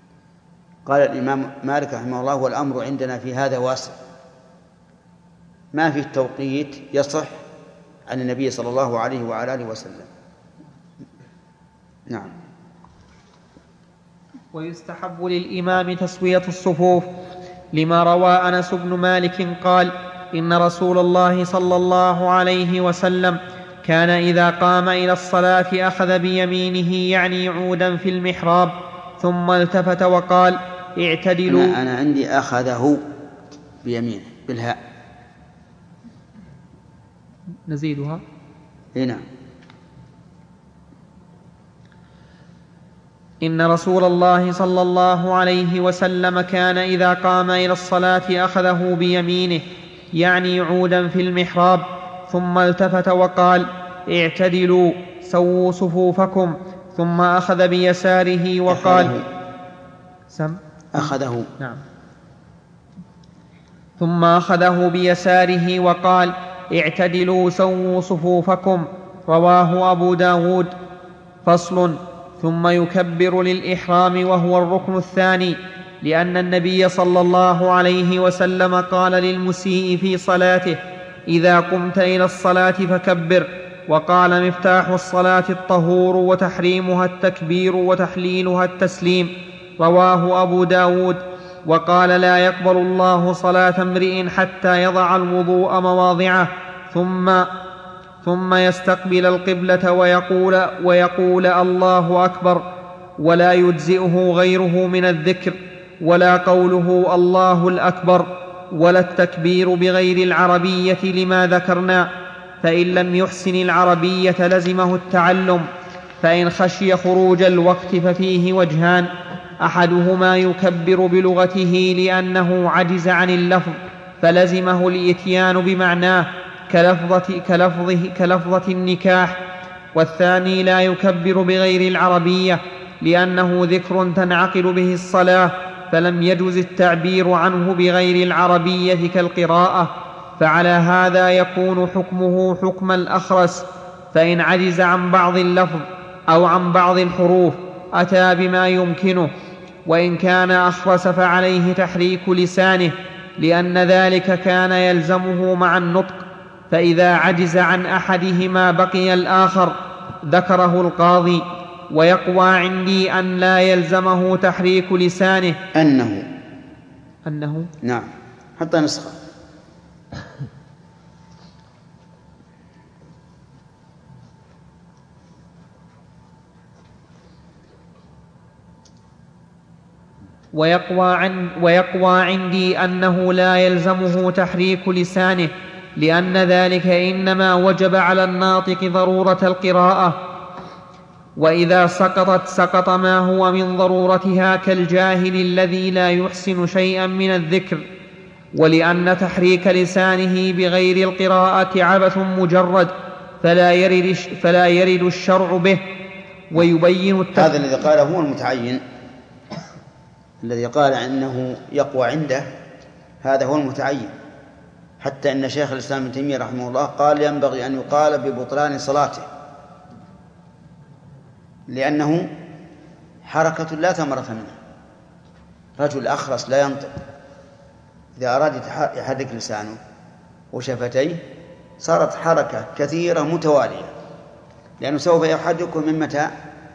قال الإمام مالك رحمه الله والأمر عندنا في هذا واسع، ما في التوقيت يصح عن النبي صلى الله عليه وعلى آله وسلم. نعم. ويستحب للإمام تسوية الصفوف لما روى أنس بن مالك قال: إن رسول الله صلى الله عليه وسلم كان إذا قام إلى الصلاة أخذ بيمينه يعني عودا في المحراب ثم التفت وقال: اعتدلوا. أنا عندي أخذه بيمينه بالهاء. نزيدها هنا. إن رسول الله صلى الله عليه وسلم كان إذا قام إلى الصلاة أخذه بيمينه يعني عودا في المحراب ثم التفت وقال: اعتدلوا سووا صفوفكم ثم أخذ بيساره وقال: أخذه. نعم. ثم أخذه بيساره وقال: اعتدلوا سووا صفوفكم. رواه أبو داود. فصل. ثم يكبر للإحرام وهو الركن الثاني، لأن النبي صلى الله عليه وسلم قال للمسيء في صلاته: إذا قمت إلى الصلاة فكبر. وقال: مفتاح الصلاة الطهور وتحريمها التكبير وتحليلها التسليم. رواه أبو داود. وقال: لا يقبل الله صلاة امرئ حتى يضع الوضوء مواضعه ثم يستقبل القبلة ويقول الله أكبر، ولا يجزئه غيره من الذكر، ولا قوله الله الأكبر، ولا التكبير بغير العربية لما ذكرنا. فإن لم يحسن العربية لزمه التعلم. فإن خشي خروج الوقت ففيه وجهان: أحدهما يكبر بلغته لأنه عجز عن اللفظ فلزمه الإتيان بمعناه كلفظة النكاح، والثاني لا يكبر بغير العربية لأنه ذكر تنعقد به الصلاة فلم يجز التعبير عنه بغير العربية كالقراءة، فعلى هذا يكون حكمه حكم الأخرس. فإن عجز عن بعض اللفظ أو عن بعض الحروف أتى بما يمكنه، وإن كان أخرس فعليه تحريك لسانه لأن ذلك كان يلزمه مع النطق، فإذا عجز عن أحدهما بقي الآخر. ذكره القاضي. ويقوى عندي أن لا يلزمه تحريك لسانه أنه نعم. حتى نسخة. ويقوى عندي أنه لا يلزمه تحريك لسانه لأن ذلك إنما وجب على الناطق ضرورة القراءة، وإذا سقط ما هو من ضرورتها كالجاهل الذي لا يحسن شيئا من الذكر، ولأن تحريك لسانه بغير القراءة عبث مجرد فلا يرد الشرع به. ويبين هذا الذي قاله هو المتعين، الذي قال أنه يقوى عنده هذا هو المتعين، حتى أن شيخ الإسلام ابن تيمية رحمه الله قال ينبغي أن يقال ببطلان صلاته، لأنه حركة لا ثمرة منها. رجل أخرس لا ينطق إذا أراد يحرك لسانه وشفتيه صارت حركة كثيرة متوالية، لأنه سوف يحركه من متى؟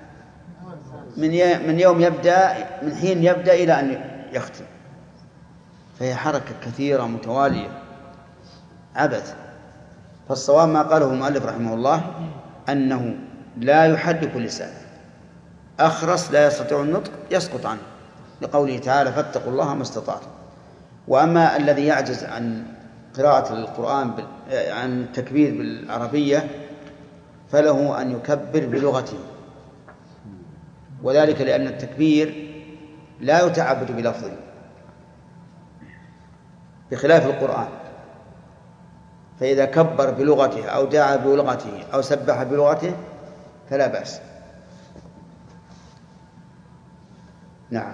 من يوم يبدأ، من حين يبدأ إلى أن يختم، فهي حركة كثيرة متوالية عبث. فالصواب ما قاله المؤلف رحمه الله أنه لا يحرك لسانه، أخرس لا يستطيع النطق يسقط عنه، لقوله تعالى فاتقوا الله ما استطعتم. وأما الذي يعجز عن قراءة القرآن عن التكبير بالعربية فله أن يكبر بلغته، وذلك لأن التكبير لا يتعبد بلفظه بخلاف القرآن، فإذا كبر بلغته أو دعا بلغته أو سبح بلغته فلا بأس. نعم.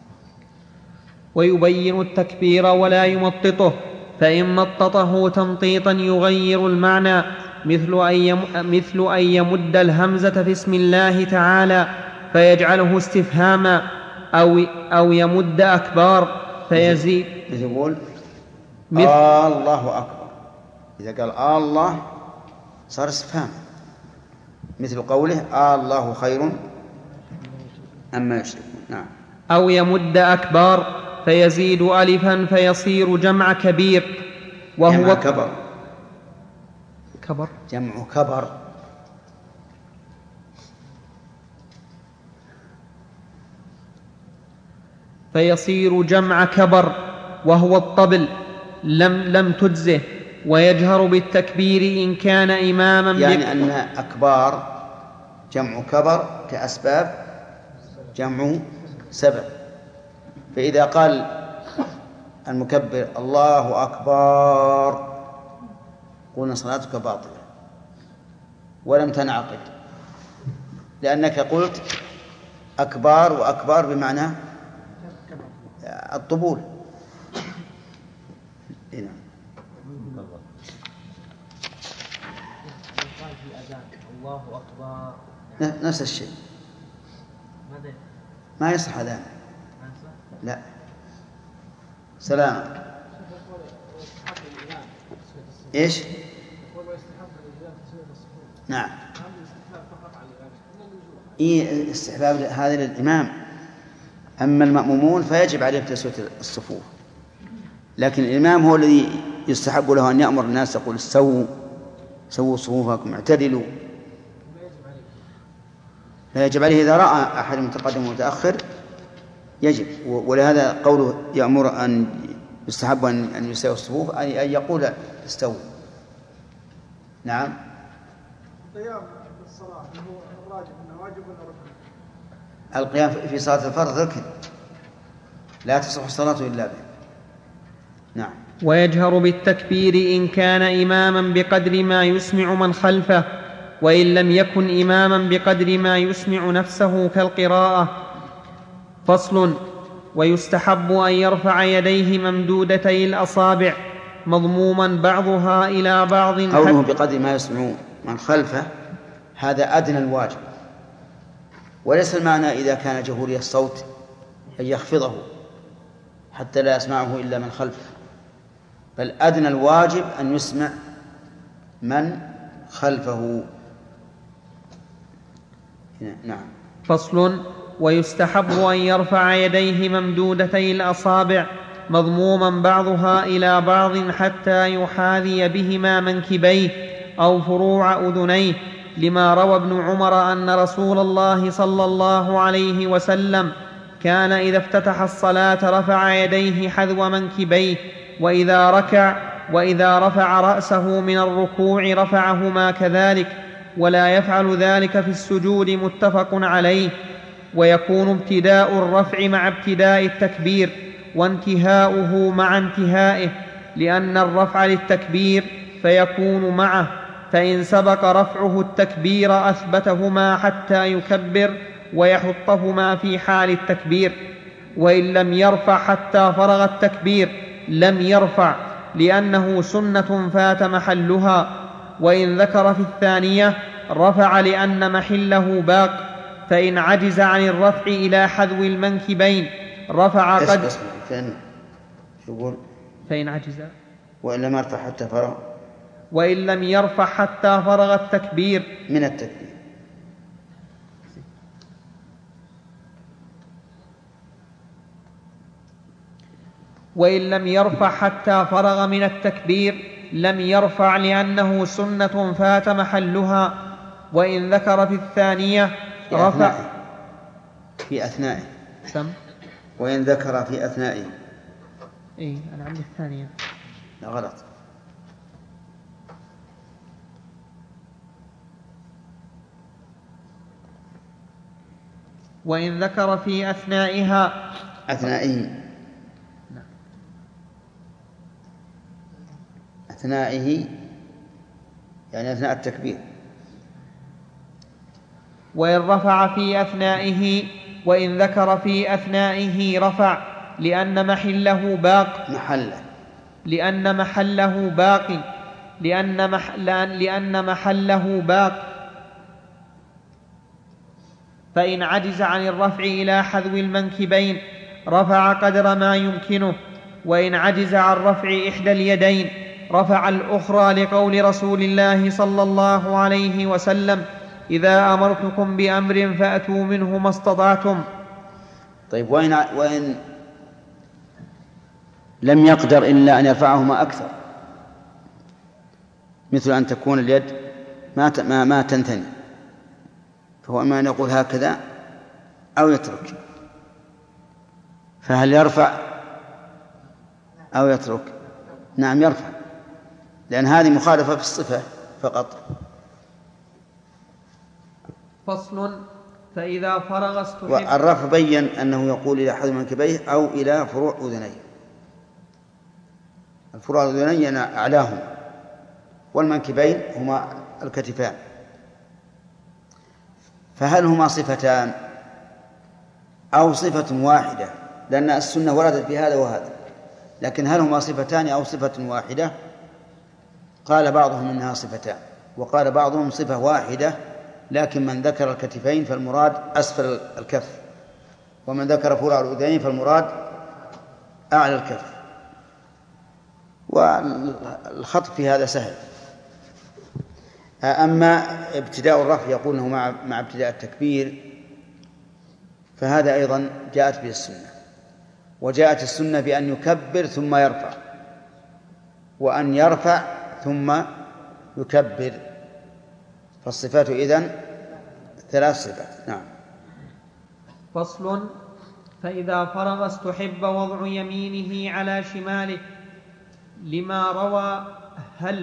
ويبين التكبير ولا يمططه، فإن مططه تمطيطا يغير المعنى مثل أن يمد الهمزة في اسم الله تعالى فيجعله استفهاما أو يمد أكبار فيزيد. يقول الله أكبر إذا قال الله صار استفهام، مثل قوله الله خير أما يشركون. نعم. أو يمد أكبار فيزيد ألفا فيصير جمع كبير، وهو جمع كبر. كبر جمع كبر. فيصير جمع كبر، وهو الطبل لم تجزه، ويجهر بالتكبير إن كان إماما يعني أن أكبار جمع كبر كأسباب جمع سبب. فإذا قال المكبر الله أكبر قلنا صلاتك باطلة ولم تنعقد، لأنك قلت أكبار، وأكبار بمعنى الطبول. هنا الله أكبر نفس الشيء، ما يصح أذان. لا سلام. إيش؟ نعم. إيه استحباب هذا للإمام، أما المأمومون فيجب عليهم تسوية الصفوف، لكن الإمام هو الذي يستحب له أن يأمر الناس يقول سووا صفوفكم اعتدلوا. لا يجب عليه إذا رأى أحد متقدم ومتأخر يجب، ولهذا قوله يأمر أن يستحب أن يساوي الصفوف أن يقول استووا. نعم. القيام في الصلاة هو الراجح أنه واجب ولا ركن؟ القيام في صلاة الفرض ركن، لا تصح الصلاة إلا به. نعم. ويجهر بالتكبير إن كان إماما بقدر ما يسمع من خلفه، وإن لم يكن إماما بقدر ما يسمع نفسه كالقراءة. فصل. ويستحب أن يرفع يديه ممدودتي الأصابع مضموما بعضها إلى بعض. قوله بقدر ما يسمع من خلفه هذا أدنى الواجب، وليس المعنى إذا كان جهوري الصوت أن يخفضه حتى لا يسمعه إلا من خلفه، بل أدنى الواجب أن يسمع من خلفه. نعم. فصل. ويستحب أن يرفع يديه ممدودتي الأصابع مضموما بعضها إلى بعض حتى يحاذي بهما منكبيه أو فروع أذنيه، لما روى ابن عمر أن رسول الله صلى الله عليه وسلم كان إذا افتتح الصلاة رفع يديه حذو منكبيه، وإذا رفع رأسه من الركوع رفعهما كذلك، ولا يفعل ذلك في السجود، متفق عليه. ويكون ابتداء الرفع مع ابتداء التكبير، وانتهاؤه مع انتهائه، لأن الرفع للتكبير فيكون معه، فإن سبق رفعه التكبير أثبتهما حتى يكبر ويحطهما في حال التكبير. وإن لم يرفع حتى فرغ التكبير لم يرفع، لأنه سنة فات محلها. وإن ذكر في الثانية رفع لأن محله باق، فإن عجز عن الرفع إلى حذو المنكبين رفع قد فإن عجز وإن لم يرفع حتى فرغ، وإن لم يرفع حتى فرغ التكبير من التكبير. وإن لم يرفع حتى فرغ من التكبير لم يرفع، لأنه سنة فات محلها. وإن ذكر في الثانية رفع في أثنائه. سم. وإن ذكر في أثنائه. إيه أنا عندي الثانية. لا غلط. وإن ذكر في أثنائها أثنائه يعني أثناء التكبير. وإن رفع في أثنائه، وإن ذكر في أثنائه رفع، لأن محله باق، لأن محله باق. فإن عجز عن الرفع إلى حذو المنكبين رفع قدر ما يمكنه، وإن عجز عن رفع إحدى اليدين رفع الأخرى لقول رسول الله صلى الله عليه وسلم: إذا أمرتكم بأمر فأتوا منه ما استطعتم. طيب، وإن لم يقدر إلا أن يرفعهما أكثر، مثل أن تكون اليد ما تنثني، فهو إما أن يقول هكذا أو يترك، فهل يرفع أو يترك؟ نعم يرفع، لأن هذه مخالفة في الصفة فقط. فصل: فإذا فرغ استحب. والرفع بين أنه يقول إلى حذو منكبيه أو إلى فروع أذنيه. الفروع الأذنين أعلاهما، والمنكبين هما الكتفان. فهل هما صفتان أو صفة واحدة؟ لأن السنة وردت بهذا وهذا، لكن هل هما صفتان أو صفة واحدة؟ قال بعضهم إنها صفتان، وقال بعضهم صفة واحدة، لكن من ذكر الكتفين فالمراد أسفل الكف، ومن ذكر فروع الأذنين فالمراد أعلى الكف. والخط في هذا سهل. أما ابتداء الرفع يقول أنه مع ابتداء التكبير، فهذا أيضا جاءت به السنة، وجاءت السنة بأن يكبر ثم يرفع، وأن يرفع ثم يكبر. فالصفات إذن 3 صفات. نعم. فصل: فإذا فرغ استحب وضع يمينه على شماله، لما روى هلب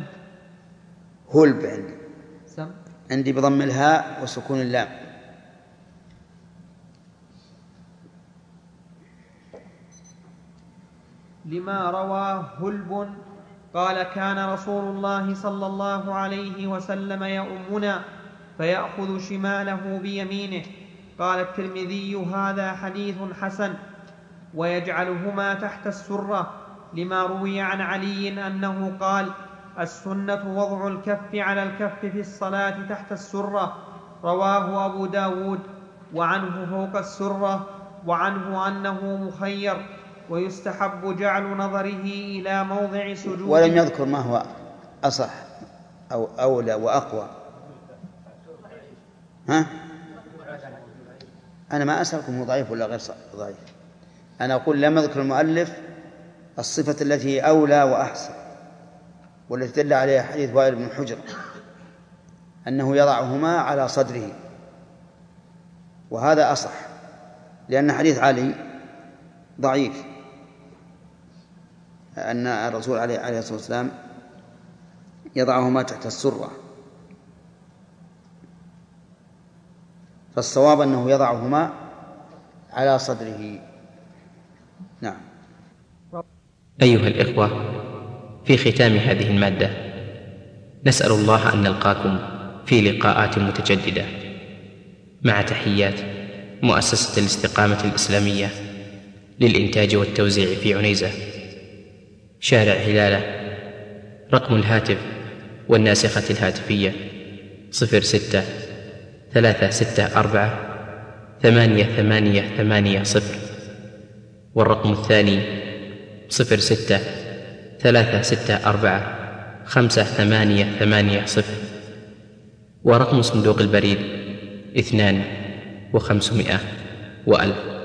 عندي بضم الهاء وسكون اللام. لما روى هلب قال: كان رسول الله صلى الله عليه وسلم يؤمنا فيأخذ شماله بيمينه. قال الترمذي: هذا حديث حسن. ويجعلهما تحت السرة، لما روي عن علي أنه قال: السنة وضع الكف على الكف في الصلاة تحت السرة. رواه أبو داود. وعنه فوق السرة، وعنه أنه مخير، ويستحب جعل نظره إلى موضع سجوده. ولم يذكر ما هو أصح أو أولى وأقوى. أنا ما أسألكم هو ضعيف ولا غير ضعيف، أنا أقول لم يذكر المؤلف الصفة التي أولى وأحسن، والتي دل عليها حديث وائل بن حجر أنه يضعهما على صدره، وهذا أصح، لأن حديث علي ضعيف، أن الرسول عليه الصلاة والسلام يضعهما تحت السرة، فالصواب أنه يضعهما على صدره. نعم. أيها الإخوة، في ختام هذه المادة نسأل الله أن نلقاكم في لقاءات متجددة، مع تحيات مؤسسة الاستقامة الإسلامية للإنتاج والتوزيع في عنيزة، شارع هلالة. رقم الهاتف والناسخة الهاتفية 06-364-8880، والرقم الثاني 06-364-5880، ورقم صندوق البريد 2500 و1000.